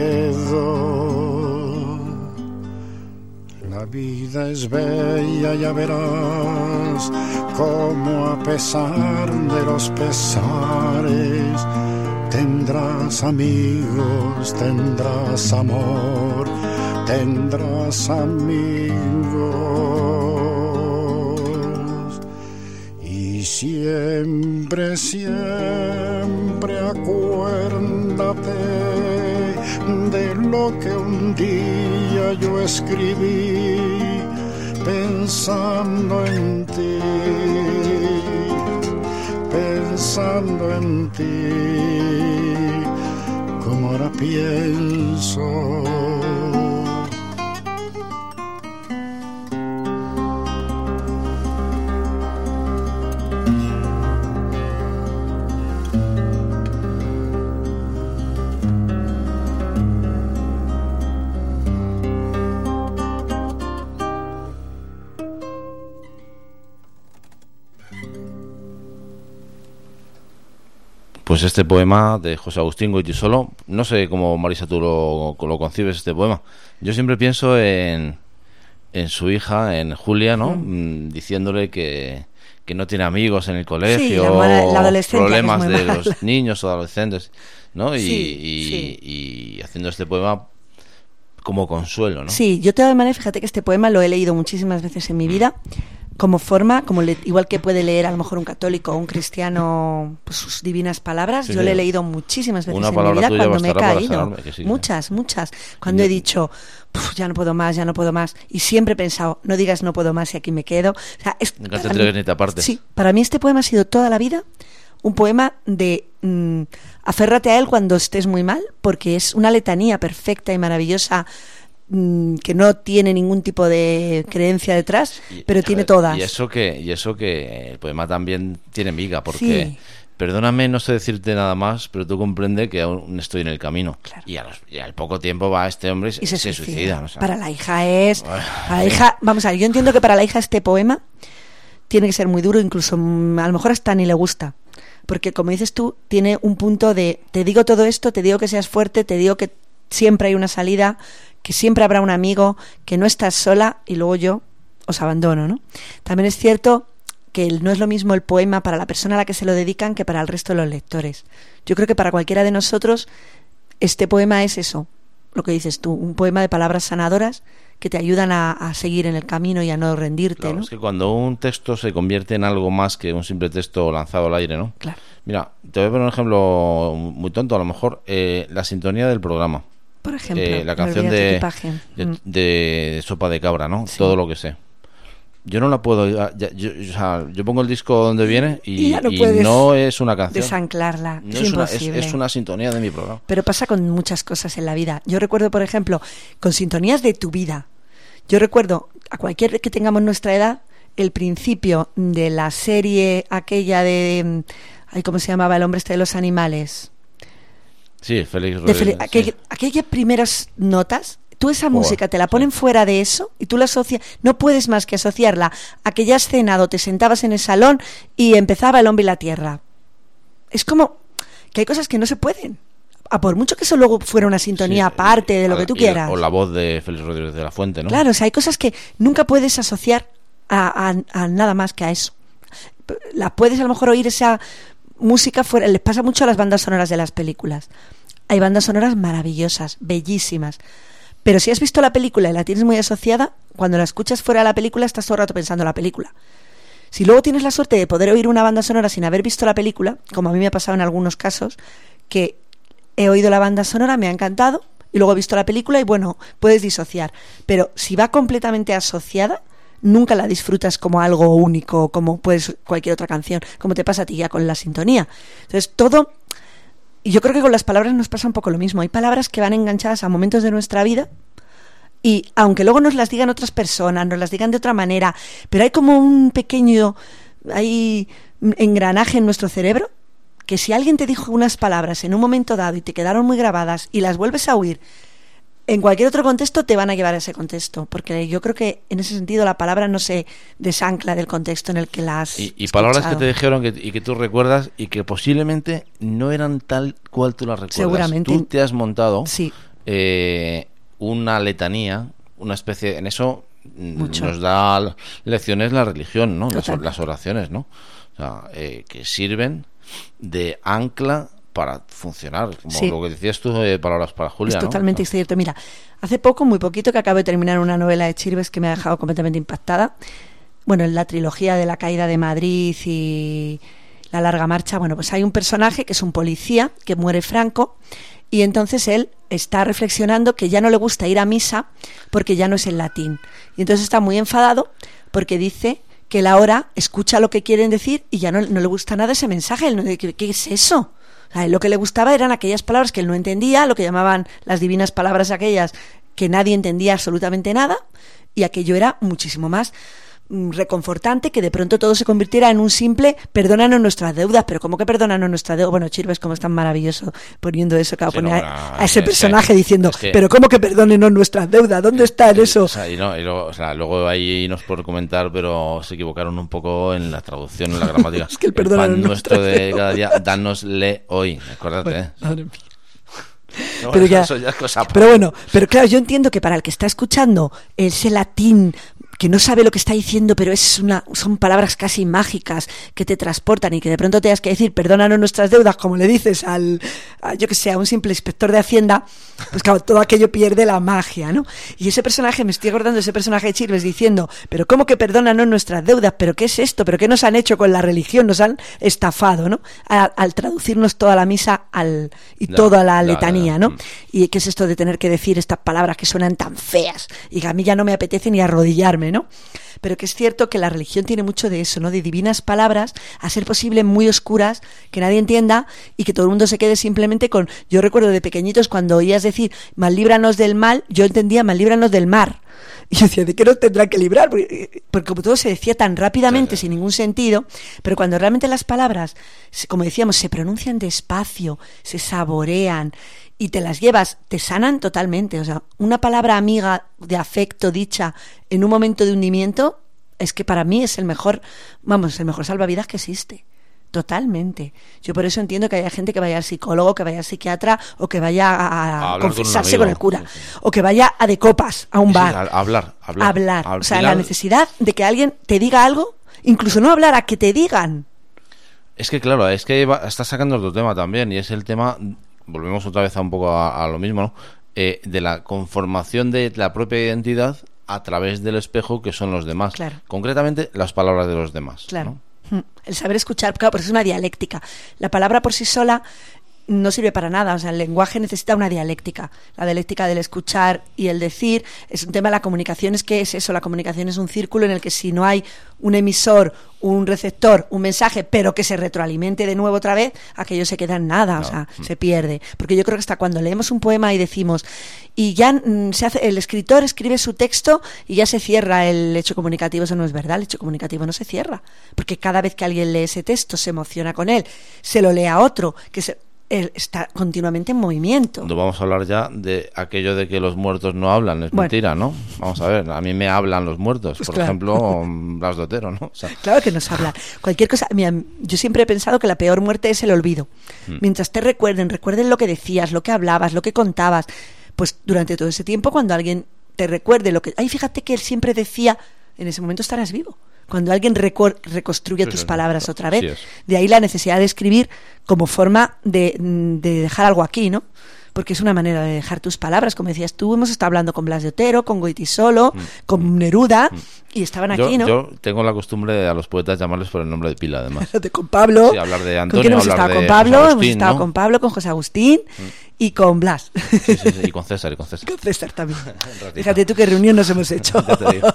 quedo. La vida es bella, ya verás, como a pesar de los pesares, tendrás amigos, tendrás amor, tendrás amigos. Y siempre, siempre acuérdate de lo que un día yo escribí, pensando en ti, pensando en ti, como ahora pienso. Pues este poema de José Agustín Goitisolo, no sé cómo, Marisa, tú lo concibes, este poema. Yo siempre pienso en su hija, en Julia, ¿no? Diciéndole que no tiene amigos en el colegio, sí, la adolescencia, problemas de mala. los niños o adolescentes, ¿no? Sí. Y haciendo este poema como consuelo, ¿no? Sí, yo de todas maneras, fíjate que este poema lo he leído muchísimas veces en mi vida, como forma, igual que puede leer a lo mejor un católico o un cristiano pues, sus divinas palabras, yo le he leído muchísimas veces en mi vida cuando me he caído. Muchas. Cuando he dicho, ya no puedo más. Y siempre he pensado, no digas no puedo más y aquí me quedo. O sea, nunca te atreves ni te apartes. Sí, para mí este poema ha sido toda la vida un poema de aférrate a él cuando estés muy mal, porque es una letanía perfecta y maravillosa, que no tiene ningún tipo de creencia detrás, pero tiene todas. Y eso que el poema también tiene miga, porque perdóname, no sé decirte nada más, pero tú comprendes que aún estoy en el camino. Claro. Y al poco tiempo va este hombre y se suicida. O sea. Para la hija vamos a ver, yo entiendo que para la hija este poema tiene que ser muy duro, incluso a lo mejor hasta ni le gusta, porque como dices tú, tiene un punto de te digo todo esto, te digo que seas fuerte, te digo que siempre hay una salida, que siempre habrá un amigo, que no estás sola y luego yo os abandono, ¿no? También es cierto que no es lo mismo el poema para la persona a la que se lo dedican que para el resto de los lectores. Yo creo que para cualquiera de nosotros este poema es eso, lo que dices tú, un poema de palabras sanadoras que te ayudan a seguir en el camino y a no rendirte, claro, ¿no? Es que cuando un texto se convierte en algo más que un simple texto lanzado al aire, ¿no? Claro. Mira, te voy a poner un ejemplo muy tonto, a lo mejor, la sintonía del programa. Por ejemplo, la canción de Sopa de Cabra, ¿no? Sí. Todo lo que sé. Yo no la puedo... yo pongo el disco donde viene y no es una canción. Desanclarla, no es imposible. Es una sintonía de mi programa. Pero pasa con muchas cosas en la vida. Yo recuerdo, por ejemplo, con sintonías de tu vida. Yo recuerdo, a cualquier que tengamos nuestra edad, el principio de la serie aquella de... ¿cómo se llamaba? El hombre de los animales. Sí, Félix Rodríguez. Aquellas primeras notas, tú esa música te la ponen fuera de eso y tú la asocias, no puedes más que asociarla a que ya has cenado, te sentabas en el salón y empezaba el hombre y la tierra. Es como que hay cosas que no se pueden. A por mucho que eso luego fuera una sintonía aparte de lo que tú quieras. O la voz de Félix Rodríguez de la Fuente, ¿no? Claro, o sea, hay cosas que nunca puedes asociar a nada más que a eso. La puedes a lo mejor oír esa música fuera, les pasa mucho a las bandas sonoras de las películas. Hay bandas sonoras maravillosas, bellísimas, pero si has visto la película y la tienes muy asociada, cuando la escuchas fuera de la película estás todo el rato pensando en la película. Si luego tienes la suerte de poder oír una banda sonora sin haber visto la película, como a mí me ha pasado en algunos casos, que he oído la banda sonora, me ha encantado, y luego he visto la película y bueno, puedes disociar, pero si va completamente asociada, nunca la disfrutas como algo único, como pues cualquier otra canción, como te pasa a ti ya con la sintonía. Entonces todo, y yo creo que con las palabras nos pasa un poco lo mismo. Hay palabras que van enganchadas a momentos de nuestra vida y aunque luego nos las digan otras personas, nos las digan de otra manera, pero hay como un pequeño engranaje en nuestro cerebro que si alguien te dijo unas palabras en un momento dado y te quedaron muy grabadas y las vuelves a oír, en cualquier otro contexto te van a llevar a ese contexto, porque yo creo que en ese sentido la palabra no se desancla del contexto en el que la has y palabras que te dijeron y que tú recuerdas y que posiblemente no eran tal cual tú las recuerdas. Seguramente. Tú te has montado una letanía, una especie... En eso mucho. Nos da lecciones la religión, ¿no? Las oraciones, ¿no? O sea, que sirven de ancla para funcionar, como lo que decías tú, palabras para Julia, es totalmente cierto. Mira, hace poco, muy poquito, que acabo de terminar una novela de Chirves que me ha dejado completamente impactada. Bueno, en la trilogía de la caída de Madrid y la larga marcha, bueno, pues hay un personaje que es un policía que muere Franco y entonces él está reflexionando que ya no le gusta ir a misa porque ya no es en latín. Y entonces está muy enfadado porque dice que él ahora escucha lo que quieren decir y ya no le gusta nada ese mensaje. Él no, ¿qué es eso? A él lo que le gustaba eran aquellas palabras que él no entendía, lo que llamaban las divinas palabras aquellas que nadie entendía absolutamente nada, y aquello era muchísimo más reconfortante que de pronto todo se convirtiera en un simple perdónanos nuestras deudas. Pero ¿cómo que perdónanos nuestras deudas? Bueno, Chirves, como es tan maravilloso poniendo eso, que poner a ese personaje diciendo, pero ¿cómo que perdónenos nuestras deudas? ¿Dónde está eso? Luego ahí nos por comentar, pero se equivocaron un poco en la traducción, en la gramática. Es que el pan nuestro de cada día, danosle hoy, acuérdate. Bueno, madre mía. No, pero eso ya es cosa. Pero bueno, pero claro, yo entiendo que para el que está escuchando ese latín que no sabe lo que está diciendo, pero son palabras casi mágicas que te transportan, y que de pronto tengas que decir perdónanos nuestras deudas, como le dices a un simple inspector de Hacienda, pues claro, todo aquello pierde la magia, ¿no? Y ese personaje, me estoy acordando de ese personaje de Chirves diciendo, pero ¿cómo que perdónanos nuestras deudas? ¿Pero qué es esto? ¿Pero qué nos han hecho con la religión? Nos han estafado, ¿no? Al traducirnos toda la misa toda la letanía, ¿no? Y qué es esto de tener que decir estas palabras que suenan tan feas y que a mí ya no me apetece ni arrodillarme, ¿no? Pero que es cierto que la religión tiene mucho de eso, ¿no? De divinas palabras, a ser posible muy oscuras, que nadie entienda y que todo el mundo se quede simplemente con... Yo recuerdo de pequeñitos cuando oías decir malíbranos del mal, yo entendía malíbranos del mar. Y yo decía, ¿de qué nos tendrán que librar? Porque como todo se decía tan rápidamente, sin ningún sentido, pero cuando realmente las palabras, como decíamos, se pronuncian despacio, se saborean y te las llevas, te sanan totalmente. O sea, una palabra amiga de afecto dicha en un momento de hundimiento, es que para mí es el mejor salvavidas que existe. Totalmente. Yo por eso entiendo que haya gente que vaya al psicólogo, que vaya al psiquiatra, o que vaya a confesarse con el cura, o que vaya a de copas a un bar. Hablar. O sea, la necesidad de que alguien te diga algo, incluso no hablar, a que te digan. Es que claro, estás sacando otro tema también, y es el tema, volvemos otra vez un poco a lo mismo, ¿no? De la conformación de la propia identidad a través del espejo que son los demás. Claro. Concretamente, las palabras de los demás. Claro. ¿No? El saber escuchar, claro, porque es una dialéctica. La palabra por sí sola no sirve para nada, o sea, el lenguaje necesita una dialéctica. La dialéctica del escuchar y el decir es un tema de la comunicación. Es que es eso, la comunicación es un círculo en el que si no hay un emisor, un receptor, un mensaje, pero que se retroalimente de nuevo otra vez, aquello se queda en nada, o sea, se pierde. Porque yo creo que hasta cuando leemos un poema y decimos, y ya el escritor escribe su texto y ya se cierra el hecho comunicativo, eso no es verdad, el hecho comunicativo no se cierra, porque cada vez que alguien lee ese texto se emociona con él, se lo lee a otro, él está continuamente en movimiento. No vamos a hablar ya de aquello de que los muertos no hablan, es mentira, ¿no? Vamos a ver, a mí me hablan los muertos, pues por ejemplo, Blas de Otero, ¿no? O sea... Claro que nos hablan. Cualquier cosa, mira, yo siempre he pensado que la peor muerte es el olvido. Mientras te recuerden lo que decías, lo que hablabas, lo que contabas, pues durante todo ese tiempo cuando alguien te recuerde lo que... Ay, fíjate que él siempre decía, en ese momento estarás vivo. Cuando alguien reconstruye tus palabras otra vez. Sí, de ahí la necesidad de escribir como forma de dejar algo aquí, ¿no? Porque es una manera de dejar tus palabras. Como decías tú, hemos estado hablando con Blas de Otero, con Goytisolo, con Neruda, y estaban aquí, ¿no? Yo tengo la costumbre de a los poetas llamarles por el nombre de pila, además. Con Pablo. Sí, hablar de Antonio, ¿con quién hemos hablar estado? de Con Pablo, José Agustín, hemos estado, ¿no? Con Pablo, con José Agustín y con Blas. Sí, y con César, Con César también. Fíjate tú qué reunión nos hemos hecho.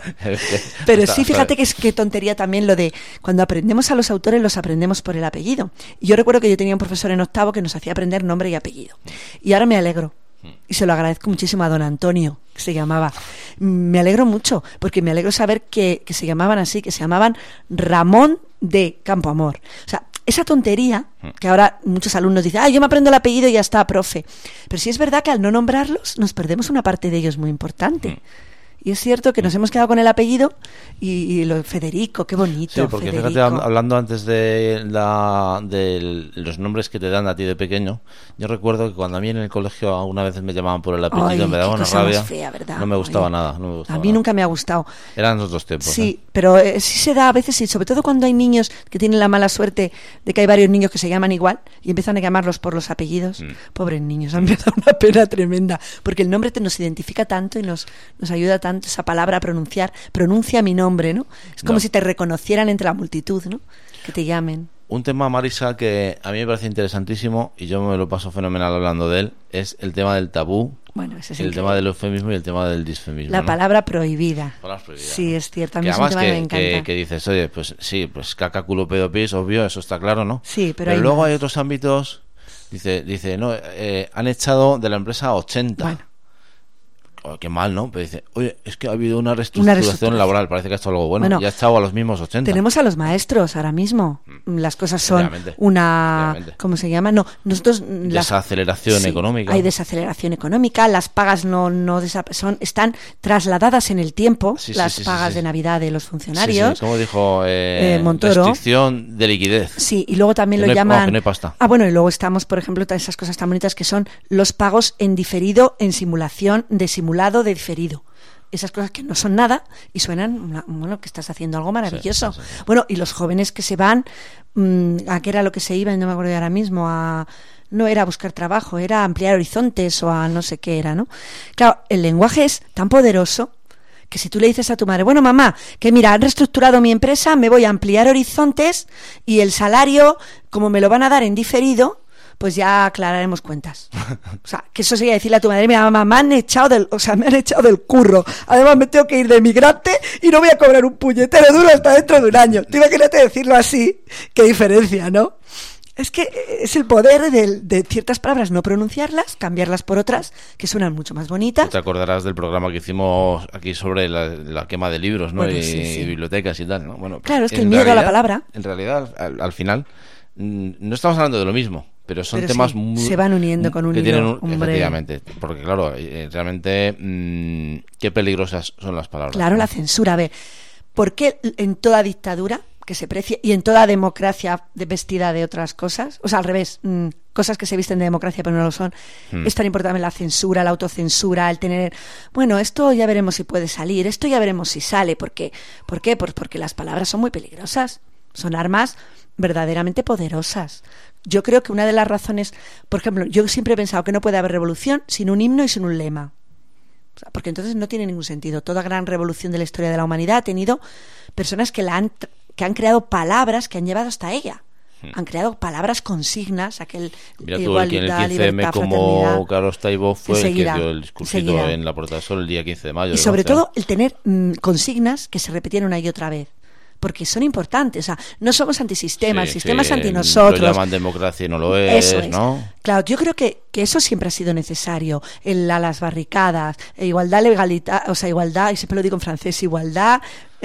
Pero sí, fíjate que es que tontería también lo de cuando aprendemos a los autores, los aprendemos por el apellido. Y yo recuerdo que yo tenía un profesor en octavo que nos hacía aprender nombre y apellido. Y ahora me alegro. Y se lo agradezco muchísimo a don Antonio, que se llamaba. Me alegro mucho, porque me alegro saber que se llamaban así, que se llamaban Ramón de Campoamor. O sea, esa tontería, que ahora muchos alumnos dicen, yo me aprendo el apellido y ya está, profe. Pero sí es verdad que al no nombrarlos, nos perdemos una parte de ellos muy importante. Y es cierto que nos hemos quedado con el apellido y lo Federico, qué bonito. Sí, porque Federico. Fíjate, hablando antes de los nombres que te dan a ti de pequeño, yo recuerdo que cuando a mí en el colegio alguna vez me llamaban por el apellido, me daba una rabia, fea, ¿verdad? No me gustaba nada. A mí nunca me ha gustado. Eran otros tiempos. Sí, pero sí se da a veces, y sobre todo cuando hay niños que tienen la mala suerte de que hay varios niños que se llaman igual y empiezan a llamarlos por los apellidos. Pobres niños, a mí me da una pena tremenda, porque el nombre nos identifica tanto y nos ayuda tanto esa palabra a pronuncia mi nombre, ¿no? Es como si te reconocieran entre la multitud, ¿no? Que te llamen. Un tema, Marisa, que a mí me parece interesantísimo y yo me lo paso fenomenal hablando de él, es el tema del tabú, ese es el tema del eufemismo y el tema del disfemismo. La palabra prohibida. Palabras prohibidas. Sí, es cierto. A mí que es un además tema que me encanta. Que dices, oye, pues sí, pues caca, culo, pedo, pis, obvio, eso está claro, ¿no? Sí, pero luego más. Hay otros ámbitos, dice no, han echado de la empresa 80. Bueno. Qué mal, ¿no? Pero dice, oye, es que ha habido una reestructuración laboral, parece que ha hecho algo bueno y ha echado a los mismos 80. Tenemos a los maestros ahora mismo. Las cosas son ¿cómo se llama? No, nosotros... Desaceleración económica. Hay desaceleración económica, las pagas están trasladadas en el tiempo, las pagas de Navidad de los funcionarios. Como dijo Montoro. Restricción de liquidez. Sí, y luego también lo llaman... que no hay pasta. Bueno, y luego estamos, por ejemplo, todas esas cosas tan bonitas que son los pagos en diferido, en simulación de simulado de diferido. esas cosas que no son nada y suenan, bueno, que estás haciendo algo maravilloso. Sí. Bueno, y los jóvenes que se van, ¿a qué era lo que se iban? No me acuerdo ahora mismo, no era a buscar trabajo, era a ampliar horizontes o a no sé qué era, ¿no? Claro, el lenguaje es tan poderoso que si tú le dices a tu madre, bueno, mamá, que mira, han reestructurado mi empresa, me voy a ampliar horizontes y el salario, como me lo van a dar en diferido, pues ya aclararemos cuentas. O sea, que eso sería decirle a tu madre, mira, mamá, me han echado del curro. Además me tengo que ir de emigrante y no voy a cobrar un puñetero duro hasta dentro de un año. Tú imagínate decirlo así, qué diferencia, ¿no? Es que es el poder de ciertas palabras, no pronunciarlas, cambiarlas por otras que suenan mucho más bonitas. Te acordarás del programa que hicimos aquí sobre la quema de libros, ¿no? Bueno, y sí. bibliotecas y tal, ¿no? Bueno, claro, es que el miedo a la palabra. En realidad, al final, no estamos hablando de lo mismo, pero son pero temas sí, muy... se van uniendo con un que hilo, tienen hombre. efectivamente, porque claro, realmente, qué peligrosas son las palabras. Claro, la censura. A ver, ¿por qué en toda dictadura que se precie y en toda democracia vestida de otras cosas, o sea, al revés, cosas que se visten de democracia pero no lo son, es tan importante la censura, la autocensura, el tener, bueno, esto ya veremos si puede salir, esto ya veremos si sale, ¿por qué? Pues porque las palabras son muy peligrosas, son armas verdaderamente poderosas. Yo creo que una de las razones, por ejemplo, yo siempre he pensado que no puede haber revolución sin un himno y sin un lema. O sea, porque entonces no tiene ningún sentido. Toda gran revolución de la historia de la humanidad ha tenido personas que han creado palabras que han llevado hasta ella. Han creado palabras consignas, Mira tú, igualdad, el 15M libertad, como fraternidad. Carlos Taibo fue Enseguida, el que dio el discursito enseguida. en la Puerta del Sol el día 15 de mayo. Y sobre todo el tener consignas que se repetían una y otra vez. Porque son importantes, o sea, no somos antisistema, el sistema es anti nosotros. Lo llaman democracia y no lo es, Eso es, ¿no? Claro, yo creo que eso siempre ha sido necesario. Las barricadas, igualdad, legalidad, o sea, igualdad, y siempre lo digo en francés, igualdad,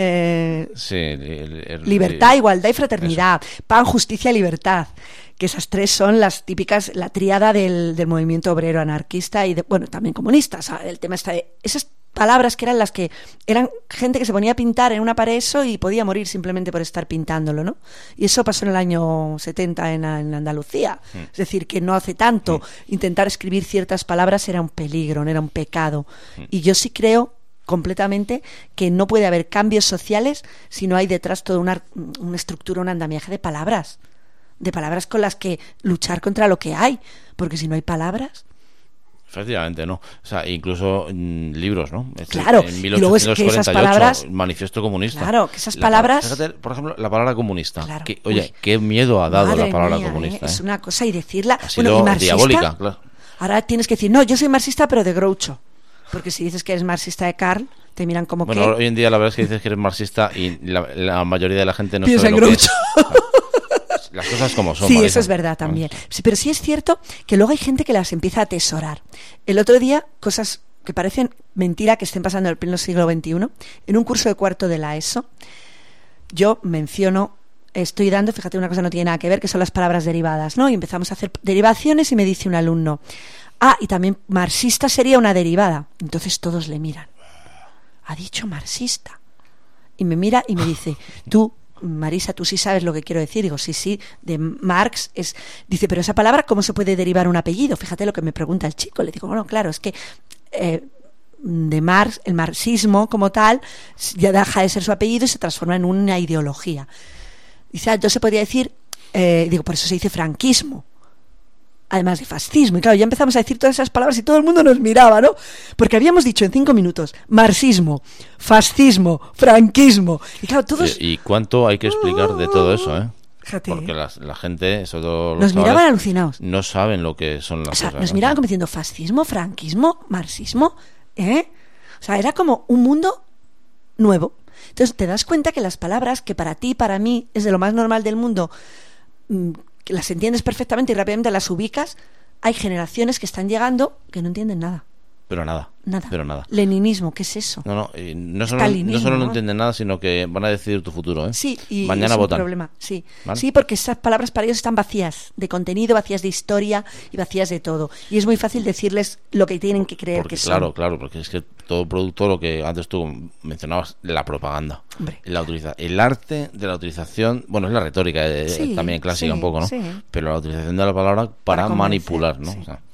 sí, libertad, igualdad y fraternidad, pan, justicia y libertad. Que esas tres son las típicas, la tríada del movimiento obrero anarquista y, bueno, también comunista. O sea, el tema está de esas palabras que eran las que eran gente que se ponía a pintar en una pared eso y podía morir simplemente por estar pintándolo, ¿no? Y eso pasó en el año 70 en Andalucía. Es decir, que no hace tanto intentar escribir ciertas palabras era un peligro, no era un pecado. Y yo sí creo completamente que no puede haber cambios sociales si no hay detrás toda una estructura, un andamiaje de palabras con las que luchar contra lo que hay, porque si no hay palabras... Efectivamente, ¿no? O sea, incluso libros, ¿no? Claro, en y luego es que esas palabras... Manifiesto Comunista. Claro, que esas palabras... Fíjate, por ejemplo, la palabra comunista. Claro. Oye, qué miedo ha dado Madre la palabra mía, comunista. Es una cosa, y decirla... Ha sido y marxista, diabólica, claro. Ahora tienes que decir, no, yo soy marxista pero de Groucho. Porque si dices que eres marxista de Karl, te miran como que... Bueno, hoy en día la verdad es que dices que eres marxista y la mayoría de la gente no piensa sabe en lo que Groucho. es. Las cosas como son. Sí, Marisa. eso es verdad también. Sí, pero sí es cierto que luego hay gente que las empieza a atesorar. El otro día, cosas que parecen mentira que estén pasando en el pleno siglo XXI, en un curso de cuarto de la ESO, yo menciono, estoy dando, fíjate, una cosa no tiene nada que ver, que son las palabras derivadas, ¿no? Y empezamos a hacer derivaciones y me dice un alumno, y también marxista sería una derivada. Entonces todos le miran. Ha dicho marxista. Y me mira y me dice, tú, Marisa, tú sí sabes lo que quiero decir. Digo, sí, de Marx es... Dice, pero esa palabra, ¿cómo se puede derivar un apellido? Fíjate lo que me pregunta el chico. Le digo, bueno, claro, es que de Marx, el marxismo como tal, ya deja de ser su apellido y se transforma en una ideología. Dice, entonces se podría decir, digo, por eso se dice franquismo. Además de fascismo. Y claro, ya empezamos a decir todas esas palabras y todo el mundo nos miraba, ¿no? Porque habíamos dicho en 5 minutos marxismo, fascismo, franquismo. Y claro, todos... Sí, ¿y cuánto hay que explicar de todo eso, eh? Fíjate. Porque la gente, sobre todo los nos chavales, miraban alucinados. no saben lo que son las cosas. Nos miraban como diciendo fascismo, franquismo, marxismo, ¿eh? O sea, era como un mundo nuevo. Entonces te das cuenta que las palabras que para ti, para mí, es de lo más normal del mundo, que las entiendes perfectamente y rápidamente las ubicas, hay generaciones que están llegando que no entienden nada. Pero nada. Pero nada. Leninismo, ¿qué es eso? No solo no entienden nada, sino que van a decidir tu futuro, ¿eh? Sí, y mañana es votan. un problema. Sí. ¿Vale? Sí, porque esas palabras para ellos están vacías de contenido, vacías de historia y vacías de todo. Y es muy fácil decirles lo que tienen que creer que son. Claro, porque es que todo producto, lo que antes tú mencionabas, la propaganda, el arte de la utilización, bueno, es la retórica también clásica un poco, ¿no? Sí. Pero la utilización de la palabra para manipular, ¿no? Sí. O sea,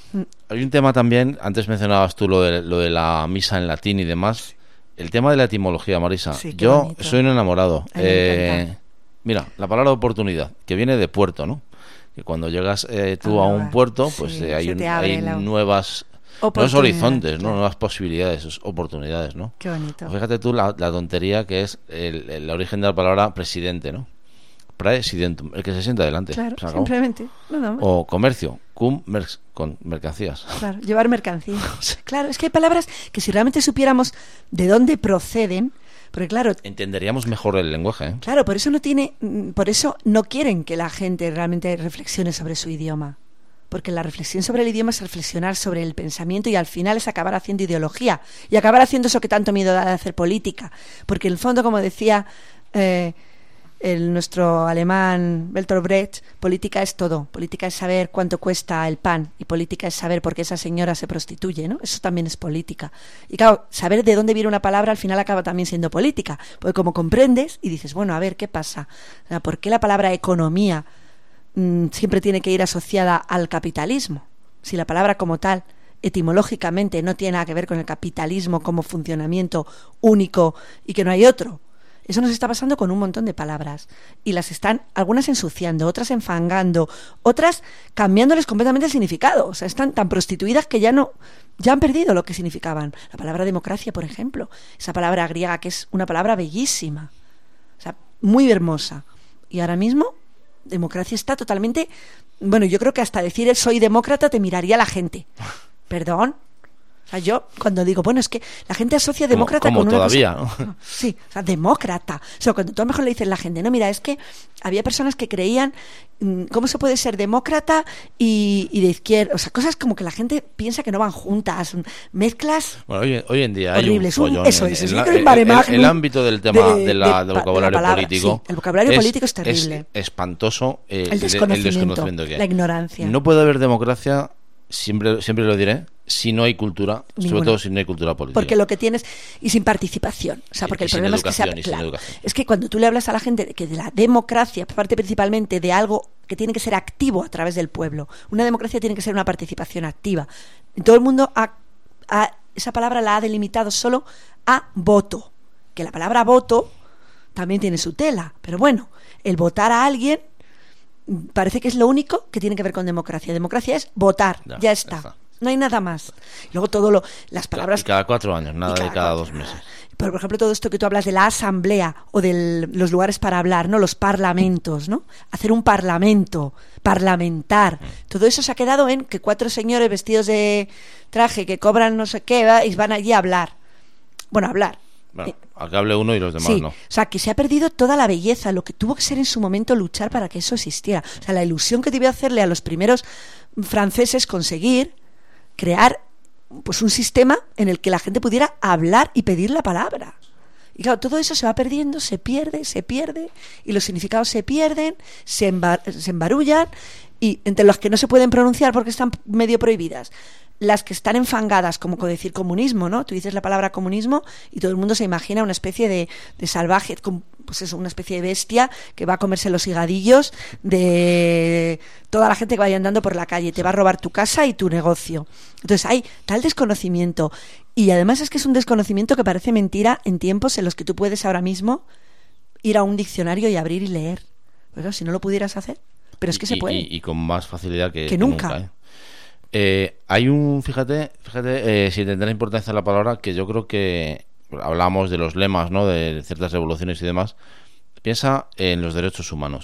Hay un tema también, antes mencionabas tú lo de la misa en latín y demás. El tema de la etimología, Marisa. Sí, qué Yo bonito. soy un enamorado. A mí me encanta. Mira, la palabra oportunidad, que viene de puerto, ¿no? Que cuando llegas tú a un puerto, pues Sí, hay, se te abre hay la nuevos oportunidad, horizontes, ¿no? claro. Nuevas posibilidades, oportunidades, ¿no? Qué bonito. Fíjate tú la tontería que es el origen de la palabra presidente, ¿no? Praesidentum, el que se sienta delante. Claro, Se acabó. simplemente. Nada más. O comercio, cum merx, con mercancías. Claro, llevar mercancía. Claro, es que hay palabras que si realmente supiéramos de dónde proceden, porque claro, Entenderíamos mejor el lenguaje, ¿eh? claro, por eso no quieren que la gente realmente reflexione sobre su idioma. Porque la reflexión sobre el idioma es reflexionar sobre el pensamiento y al final es acabar haciendo ideología y acabar haciendo eso que tanto miedo da de hacer política. Porque en el fondo, como decía nuestro alemán Bertolt Brecht, política es todo. Política es saber cuánto cuesta el pan y política es saber por qué esa señora se prostituye, ¿no? Eso también es política. Y claro, saber de dónde viene una palabra al final acaba también siendo política. Porque como comprendes y dices, bueno, a ver, ¿qué pasa? O sea, ¿por qué la palabra economía siempre tiene que ir asociada al capitalismo? Si la palabra como tal etimológicamente no tiene nada que ver con el capitalismo como funcionamiento único y que no hay otro. Eso nos está pasando con un montón de palabras y las están algunas ensuciando, otras enfangando, otras cambiándoles completamente el significado. O sea, están tan prostituidas que ya han perdido lo que significaban. La palabra democracia, por ejemplo, esa palabra griega que es una palabra bellísima, o sea, muy hermosa. Y ahora mismo democracia está totalmente... Bueno, yo creo que hasta decir soy demócrata te miraría la gente. ¿Perdón? O sea, yo cuando digo, bueno, es que la gente asocia demócrata como con una todavía, cosa... ¿no? Sí, o sea, demócrata. O sea, cuando tú a lo mejor le dices a la gente, no, mira, es que había personas que creían, ¿cómo se puede ser demócrata y de izquierda? O sea, cosas como que la gente piensa que no van juntas, mezclas... Bueno, hoy en día horribles. hay un follón Eso en es la- un mare magnum el ámbito del tema del vocabulario palabra, político. sí, el vocabulario político es terrible. Es espantoso El desconocimiento, que hay. la ignorancia. No puede haber democracia, siempre lo diré, si no hay cultura, sobre Ninguna. todo si no hay cultura política. Porque lo que tienes, y sin participación, o sea, porque Y el sin problema es que educación, y sin claro, educación. es que cuando tú le hablas a la gente de que de la democracia parte principalmente de algo que tiene que ser activo a través del pueblo, una democracia tiene que ser una participación activa. Todo el mundo esa palabra la ha delimitado solo a voto, que la palabra voto también tiene su tela, pero bueno, el votar a alguien parece que es lo único que tiene que ver con democracia. Democracia es votar, ya está. No hay nada más. Luego las palabras... Y cada 4 años, nada de cada 2 meses. Por ejemplo, todo esto que tú hablas de la asamblea o de los lugares para hablar, ¿no? Los parlamentos, ¿no? Hacer un parlamento, parlamentar. Todo eso se ha quedado en que 4 señores vestidos de traje que cobran no sé qué y van allí a hablar. Bueno, a hablar. Bueno, al que hable uno y los demás sí, no. O sea, que se ha perdido toda la belleza, lo que tuvo que ser en su momento luchar para que eso existiera. O sea, la ilusión que debió hacerle a los primeros franceses conseguir crear pues un sistema en el que la gente pudiera hablar y pedir la palabra. Y claro, todo eso se va perdiendo, se pierde, y los significados se pierden, se embarullan, y entre los que no se pueden pronunciar porque están medio prohibidas, las que están enfangadas, como decir comunismo, ¿no? Tú dices la palabra comunismo y todo el mundo se imagina una especie de salvaje, pues eso, una especie de bestia que va a comerse los higadillos de toda la gente que vaya andando por la calle, te va a robar tu casa y tu negocio. Entonces hay tal desconocimiento, y además es que es un desconocimiento que parece mentira en tiempos en los que tú puedes ahora mismo ir a un diccionario y abrir y leer. Pero si no lo pudieras hacer, pero es que se puede. Y con más facilidad que nunca. Hay un, fíjate, si tendrá importancia la palabra, que yo creo que hablamos de los lemas, ¿no? De ciertas revoluciones y demás. Piensa en los derechos humanos.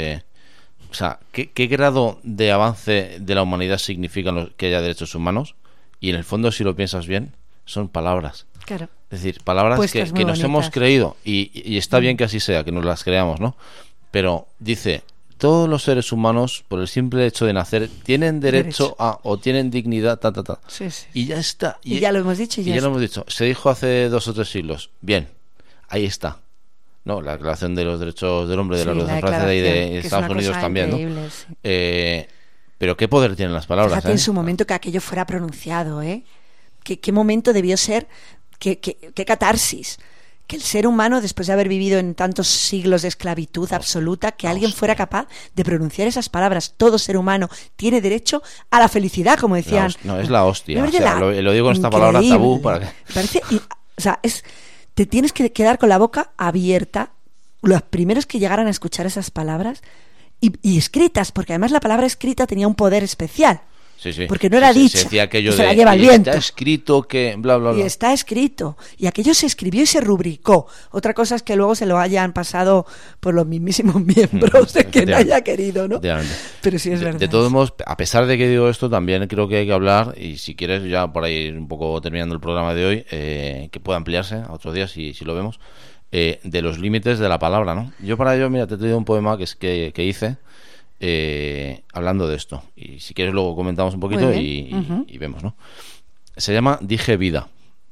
O sea, ¿qué grado de avance de la humanidad significan que haya derechos humanos? Y en el fondo, si lo piensas bien, son palabras. Claro. Es decir, palabras que nos bonitas. hemos creído, y está bien que así sea, que nos las creamos, ¿no? Pero dice, todos los seres humanos, por el simple hecho de nacer, tienen derecho a, o tienen dignidad, Sí. Y ya está. Y ya lo hemos dicho. Y ya lo hemos dicho. Se dijo hace 2 o 3 siglos. Bien, ahí está. No, la Declaración de los Derechos del Hombre de la Revolución Francesa y de Estados Unidos también, ¿no? Sí. Pero ¿qué poder tienen las palabras? Fíjate en su momento que aquello fuera pronunciado, ¿eh? ¿Qué momento debió ser? ¿Qué catarsis? que el ser humano, después de haber vivido en tantos siglos de esclavitud absoluta, que alguien fuera capaz de pronunciar esas palabras. Todo ser humano tiene derecho a la felicidad, como decían. No, es la hostia. O sea, lo digo con esta palabra tabú para que... Me parece, o sea, te tienes que quedar con la boca abierta. Los primeros que llegaran a escuchar esas palabras y escritas, porque además la palabra escrita tenía un poder especial. Sí, sí. Porque no era dicha, se decía aquello se de, la lleva el viento. Está escrito que bla, bla, bla. Y está escrito. Y aquello se escribió y se rubricó. Otra cosa es que luego se lo hayan pasado por los mismísimos miembros de quien haya querido, ¿no? Pero sí es verdad. De todos modos, a pesar de que digo esto, también creo que hay que hablar, y si quieres ya por ahí un poco terminando el programa de hoy, que pueda ampliarse a otros días si lo vemos, de los límites de la palabra, ¿no? Yo para ello, mira, te he traído un poema que hice, hablando de esto, y si quieres luego comentamos un poquito y vemos, ¿no? Se llama Dije vida.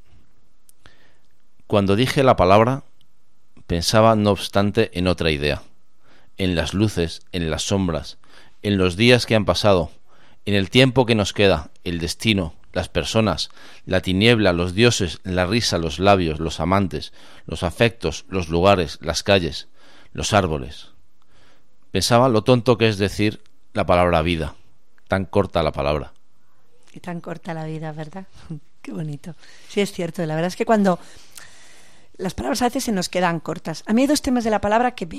Cuando dije la palabra, pensaba no obstante en otra idea, en las luces, en las sombras, en los días que han pasado, en el tiempo que nos queda, el destino, las personas, la tiniebla, los dioses, la risa, los labios, los amantes, los afectos, los lugares, las calles, los árboles. Pensaba lo tonto que es decir la palabra vida, tan corta la palabra. Y tan corta la vida, ¿verdad? Qué bonito. Sí, es cierto. La verdad es que cuando las palabras a veces se nos quedan cortas. A mí hay dos temas de la palabra que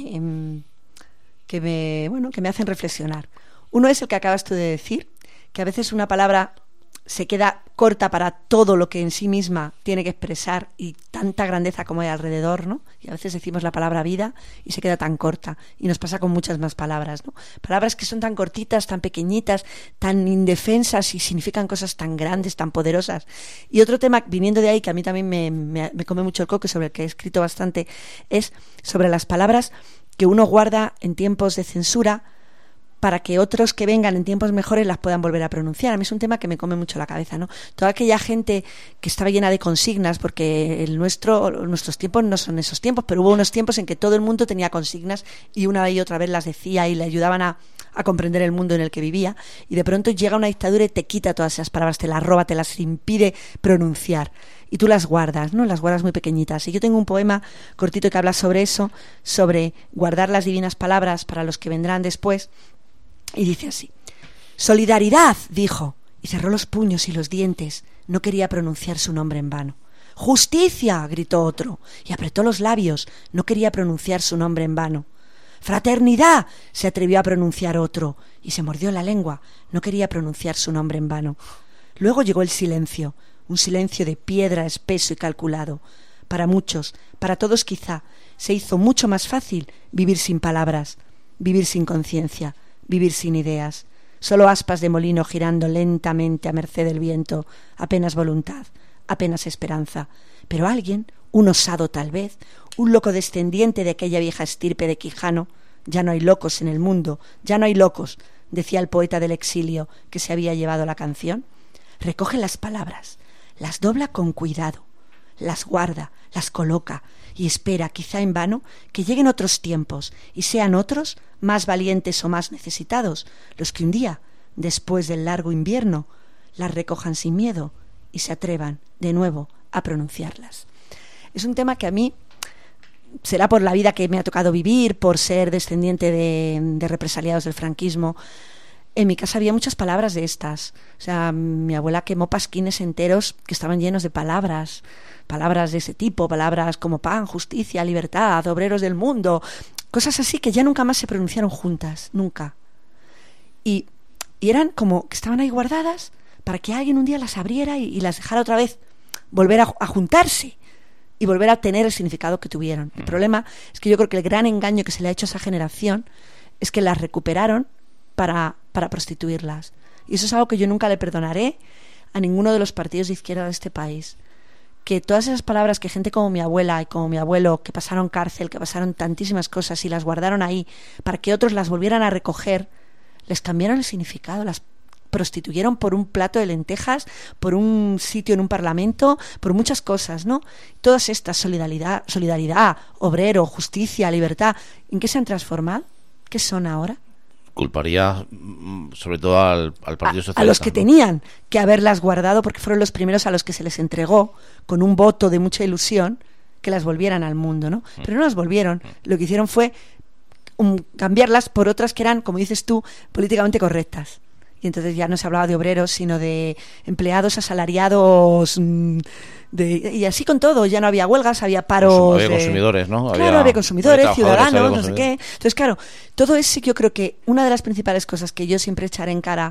me hacen reflexionar. Uno es el que acabas tú de decir, que a veces una palabra se queda corta para todo lo que en sí misma tiene que expresar y tanta grandeza como hay alrededor, ¿no? Y a veces decimos la palabra vida y se queda tan corta. Y nos pasa con muchas más palabras, ¿no? Palabras que son tan cortitas, tan pequeñitas, tan indefensas y significan cosas tan grandes, tan poderosas. Y otro tema, viniendo de ahí, que a mí también me come mucho el coco, sobre el que he escrito bastante, es sobre las palabras que uno guarda en tiempos de censura para que otros que vengan en tiempos mejores las puedan volver a pronunciar. A mí es un tema que me come mucho la cabeza, ¿no? Toda aquella gente que estaba llena de consignas, porque nuestros tiempos no son esos tiempos, pero hubo unos tiempos en que todo el mundo tenía consignas y una y otra vez las decía y le ayudaban a comprender el mundo en el que vivía, y de pronto llega una dictadura y te quita todas esas palabras, te las roba, te las impide pronunciar. Y tú las guardas, ¿no? Las guardas muy pequeñitas. Y yo tengo un poema cortito que habla sobre eso, sobre guardar las divinas palabras para los que vendrán después. Y dice así: solidaridad, dijo, y cerró los puños y los dientes. No quería pronunciar su nombre en vano. Justicia, gritó otro, y apretó los labios. No quería pronunciar su nombre en vano. Fraternidad, se atrevió a pronunciar otro, y se mordió la lengua. No quería pronunciar su nombre en vano. Luego llegó el silencio, un silencio de piedra, espeso y calculado. Para muchos, para todos quizá, se hizo mucho más fácil vivir sin palabras, vivir sin conciencia, vivir sin ideas, solo aspas de molino girando lentamente a merced del viento, apenas voluntad, apenas esperanza. Pero alguien, un osado tal vez, un loco descendiente de aquella vieja estirpe de Quijano, ya no hay locos en el mundo, ya no hay locos, decía el poeta del exilio que se había llevado la canción, recoge las palabras, las dobla con cuidado, las guarda, las coloca y espera, quizá en vano, que lleguen otros tiempos y sean otros más valientes o más necesitados los que un día, después del largo invierno, las recojan sin miedo y se atrevan de nuevo a pronunciarlas. Es un tema que a mí, será por la vida que me ha tocado vivir, por ser descendiente de represaliados del franquismo. En mi casa había muchas palabras de estas. O sea, mi abuela quemó pasquines enteros que estaban llenos de palabras de ese tipo, palabras como pan, justicia, libertad, obreros del mundo, cosas así que ya nunca más se pronunciaron juntas, nunca. Y eran como que estaban ahí guardadas para que alguien un día las abriera y las dejara otra vez volver a juntarse y volver a tener el significado que tuvieron. El problema es que yo creo que el gran engaño que se le ha hecho a esa generación es que las recuperaron para prostituirlas. Y eso es algo que yo nunca le perdonaré a ninguno de los partidos de izquierda de este país. Que todas esas palabras que gente como mi abuela y como mi abuelo, que pasaron cárcel, que pasaron tantísimas cosas y las guardaron ahí para que otros las volvieran a recoger, les cambiaron el significado, las prostituyeron por un plato de lentejas, por un sitio en un parlamento, por muchas cosas, ¿no? Todas estas, solidaridad, obrero, justicia, libertad, ¿en qué se han transformado? ¿Qué son ahora? Culparía sobre todo al Partido Socialista. A los que tenían que haberlas guardado porque fueron los primeros a los que se les entregó con un voto de mucha ilusión, que las volvieran al mundo, ¿no? Pero no las volvieron. Lo que hicieron fue cambiarlas por otras que eran, como dices tú, políticamente correctas. Y entonces ya no se hablaba de obreros, sino de empleados asalariados, y así con todo. Ya no había huelgas, había paros. Había consumidores, ¿no? Claro, había consumidores, ciudadanos, no sé qué. Entonces, claro, todo eso yo creo que una de las principales cosas que yo siempre echaré en cara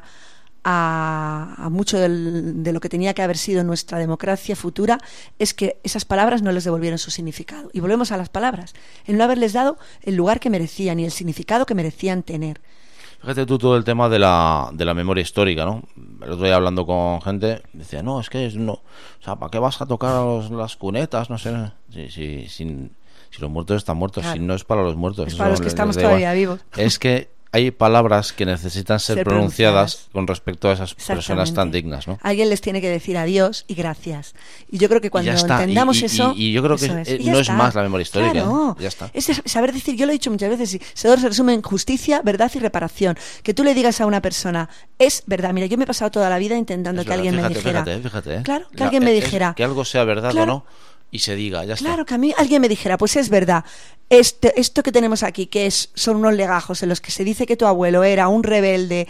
a mucho de lo que tenía que haber sido nuestra democracia futura es que esas palabras no les devolvieron su significado. Y volvemos a las palabras, el no haberles dado el lugar que merecían y el significado que merecían tener. Fíjate tú todo el tema de la memoria histórica, ¿no? El otro día hablando con gente, decía, no, es que no, o sea, ¿para qué vas a tocar las cunetas? No sé, si los muertos están muertos, claro. Si no es para los muertos. Es para los que estamos todavía vivos. Es que hay palabras que necesitan ser pronunciadas con respecto a esas personas tan dignas, ¿no? Alguien les tiene que decir adiós y gracias. Y yo creo que cuando entendamos eso... Y yo creo que no es más la memoria histórica. Claro. Ya está. Es saber decir, yo lo he dicho muchas veces, se resume en justicia, verdad y reparación. Que tú le digas a una persona, es verdad. Mira, yo me he pasado toda la vida intentando que alguien me dijera... Fíjate. Claro, que alguien me dijera... Que algo sea verdad o no, y se diga, ya está. Claro, que a mí alguien me dijera, pues es verdad, esto que tenemos aquí, que son unos legajos en los que se dice que tu abuelo era un rebelde,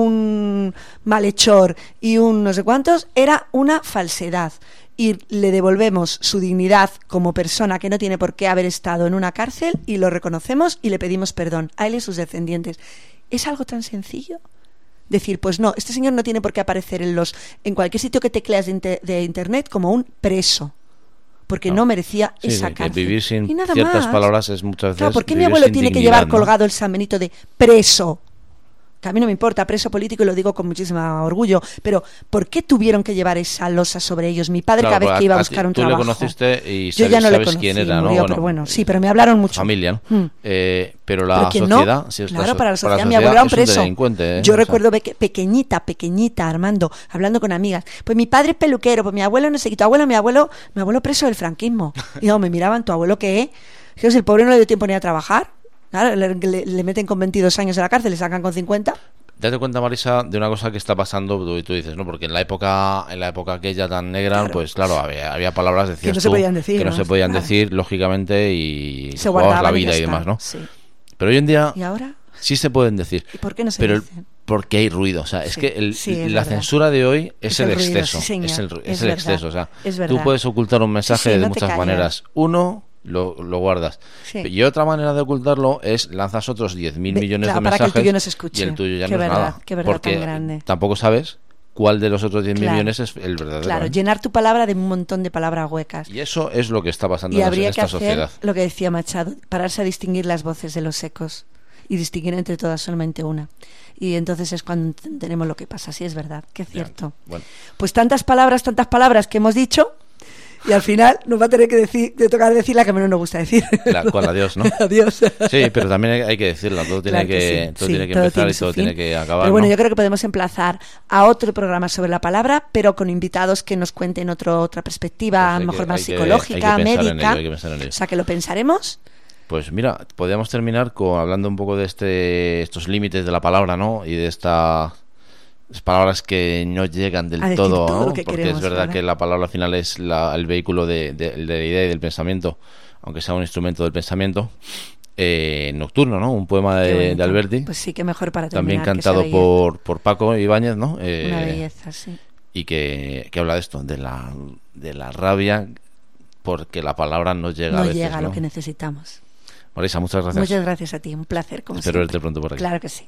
un malhechor y un no sé cuántos, era una falsedad. Y le devolvemos su dignidad como persona que no tiene por qué haber estado en una cárcel y lo reconocemos y le pedimos perdón a él y sus descendientes. ¿Es algo tan sencillo? Decir, pues no, este señor no tiene por qué aparecer en cualquier sitio que tecleas de internet como un preso. Porque no merecía esa cárcel. Vivir sin ciertas palabras es muchas veces. Claro, ¿por qué mi abuelo tiene que llevar colgado el San Benito de preso? Que a mí no me importa, preso político, y lo digo con muchísimo orgullo, pero ¿por qué tuvieron que llevar esa losa sobre ellos? Mi padre, cada vez que iba a buscar un trabajo... Tú le conociste y yo ya no sabes le conocí, quién era, murió, ¿no? Pero bueno, sí, pero me hablaron mucho. Familia, ¿no? Pero la ¿Pero sociedad... No? Si es claro, para la sociedad mi abuelo era un preso. Yo recuerdo pequeñita, Armando, hablando con amigas. Pues mi padre es peluquero, pues mi abuelo no sé qué, mi abuelo preso del franquismo. Y no, me miraban, ¿tu abuelo qué? Dios, el pobre no le dio tiempo ni a trabajar. Claro, le meten con 22 años en la cárcel, le sacan con 50... Date cuenta, Marisa, de una cosa que está pasando, tú dices, ¿no? Porque en la época aquella tan negra, claro. Pues claro, había palabras, decías que no se podían decir, que no se podían decir, lógicamente, y se guardabas la vida y demás, ¿no? Sí. Pero hoy en día ¿Y ahora? Sí se pueden decir. ¿Y por qué no se dicen? Porque hay ruido, o sea, es que la verdad. Censura de hoy es el exceso, ruido, sí, es el exceso, o sea, es tú puedes ocultar un mensaje de muchas maneras. Uno, lo guardas. Sí. Y otra manera de ocultarlo es lanzas otros 10.000 millones de mensajes para que el tuyo no se escuche. Y el tuyo ya qué no verdad, es nada. Qué verdad porque tan grande. Tampoco sabes cuál de los otros 10.000 millones es el verdadero. Claro, llenar tu palabra de un montón de palabras huecas. Y eso es lo que está pasando y en habría esta que hacer sociedad. Lo que decía Machado, pararse a distinguir las voces de los ecos y distinguir entre todas solamente una. Y entonces es cuando tenemos lo que pasa. Sí, es verdad, que es cierto. Bueno. Pues tantas palabras que hemos dicho, y al final nos va a tener que tocar decir la que menos nos gusta decir. ¿Cuál? Adiós, ¿no? Adiós. Sí, pero también hay que decirla. Todo tiene que empezar y todo tiene que acabar. Pero bueno, ¿no? yo creo que podemos emplazar a otro programa sobre la palabra, pero con invitados que nos cuenten otra perspectiva, Pues a lo mejor más psicológica, médica. O sea, que lo pensaremos. Pues mira, podríamos terminar hablando un poco de estos límites de la palabra, ¿no? Y de estas palabras que no llegan del todo, ¿no? Porque queremos, es verdad que la palabra al final es el vehículo de la idea y del pensamiento, aunque sea un instrumento del pensamiento. Nocturno, ¿no? Un poema de Alberti. Pues sí, que mejor para También terminar. cantado por Paco Ibáñez, ¿no? Una belleza, sí. Y que habla de esto, de la rabia porque la palabra no llega a veces, llega a ¿no? lo que necesitamos. Marisa, muchas gracias. Muchas gracias a ti, un placer, como Espero siempre. verte pronto por aquí. Claro que sí.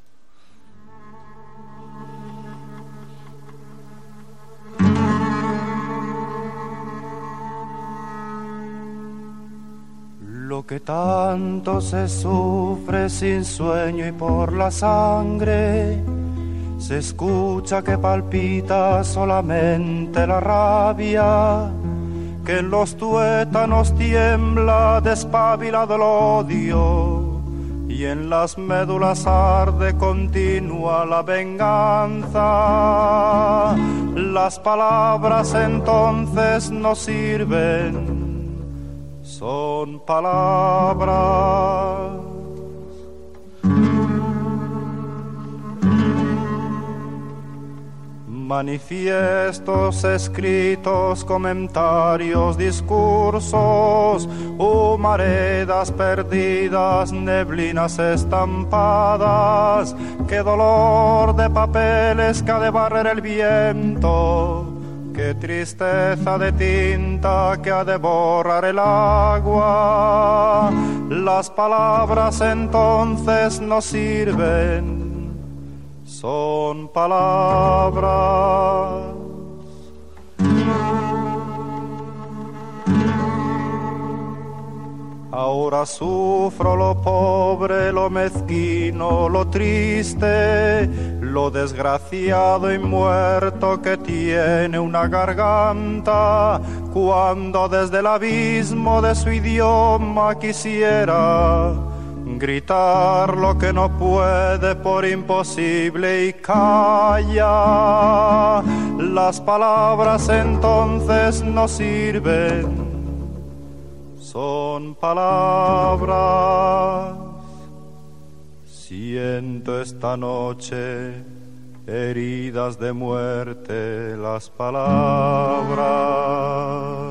Lo que tanto se sufre sin sueño y por la sangre, se escucha que palpita solamente la rabia, que en los tuétanos tiembla despabilado el odio, y en las médulas arde continua la venganza. Las palabras entonces no sirven, son palabras. Manifiestos, escritos, comentarios, discursos, humaredas perdidas, neblinas estampadas, qué dolor de papeles que ha de barrer el viento, qué tristeza de tinta que ha de borrar el agua. Las palabras entonces no sirven, son palabras. Ahora sufro lo pobre, lo mezquino, lo triste, lo desgraciado y muerto que tiene una garganta, cuando desde el abismo de su idioma quisiera gritar lo que no puede por imposible y calla. Las palabras entonces no sirven, son palabras. Siento esta noche heridas de muerte las palabras.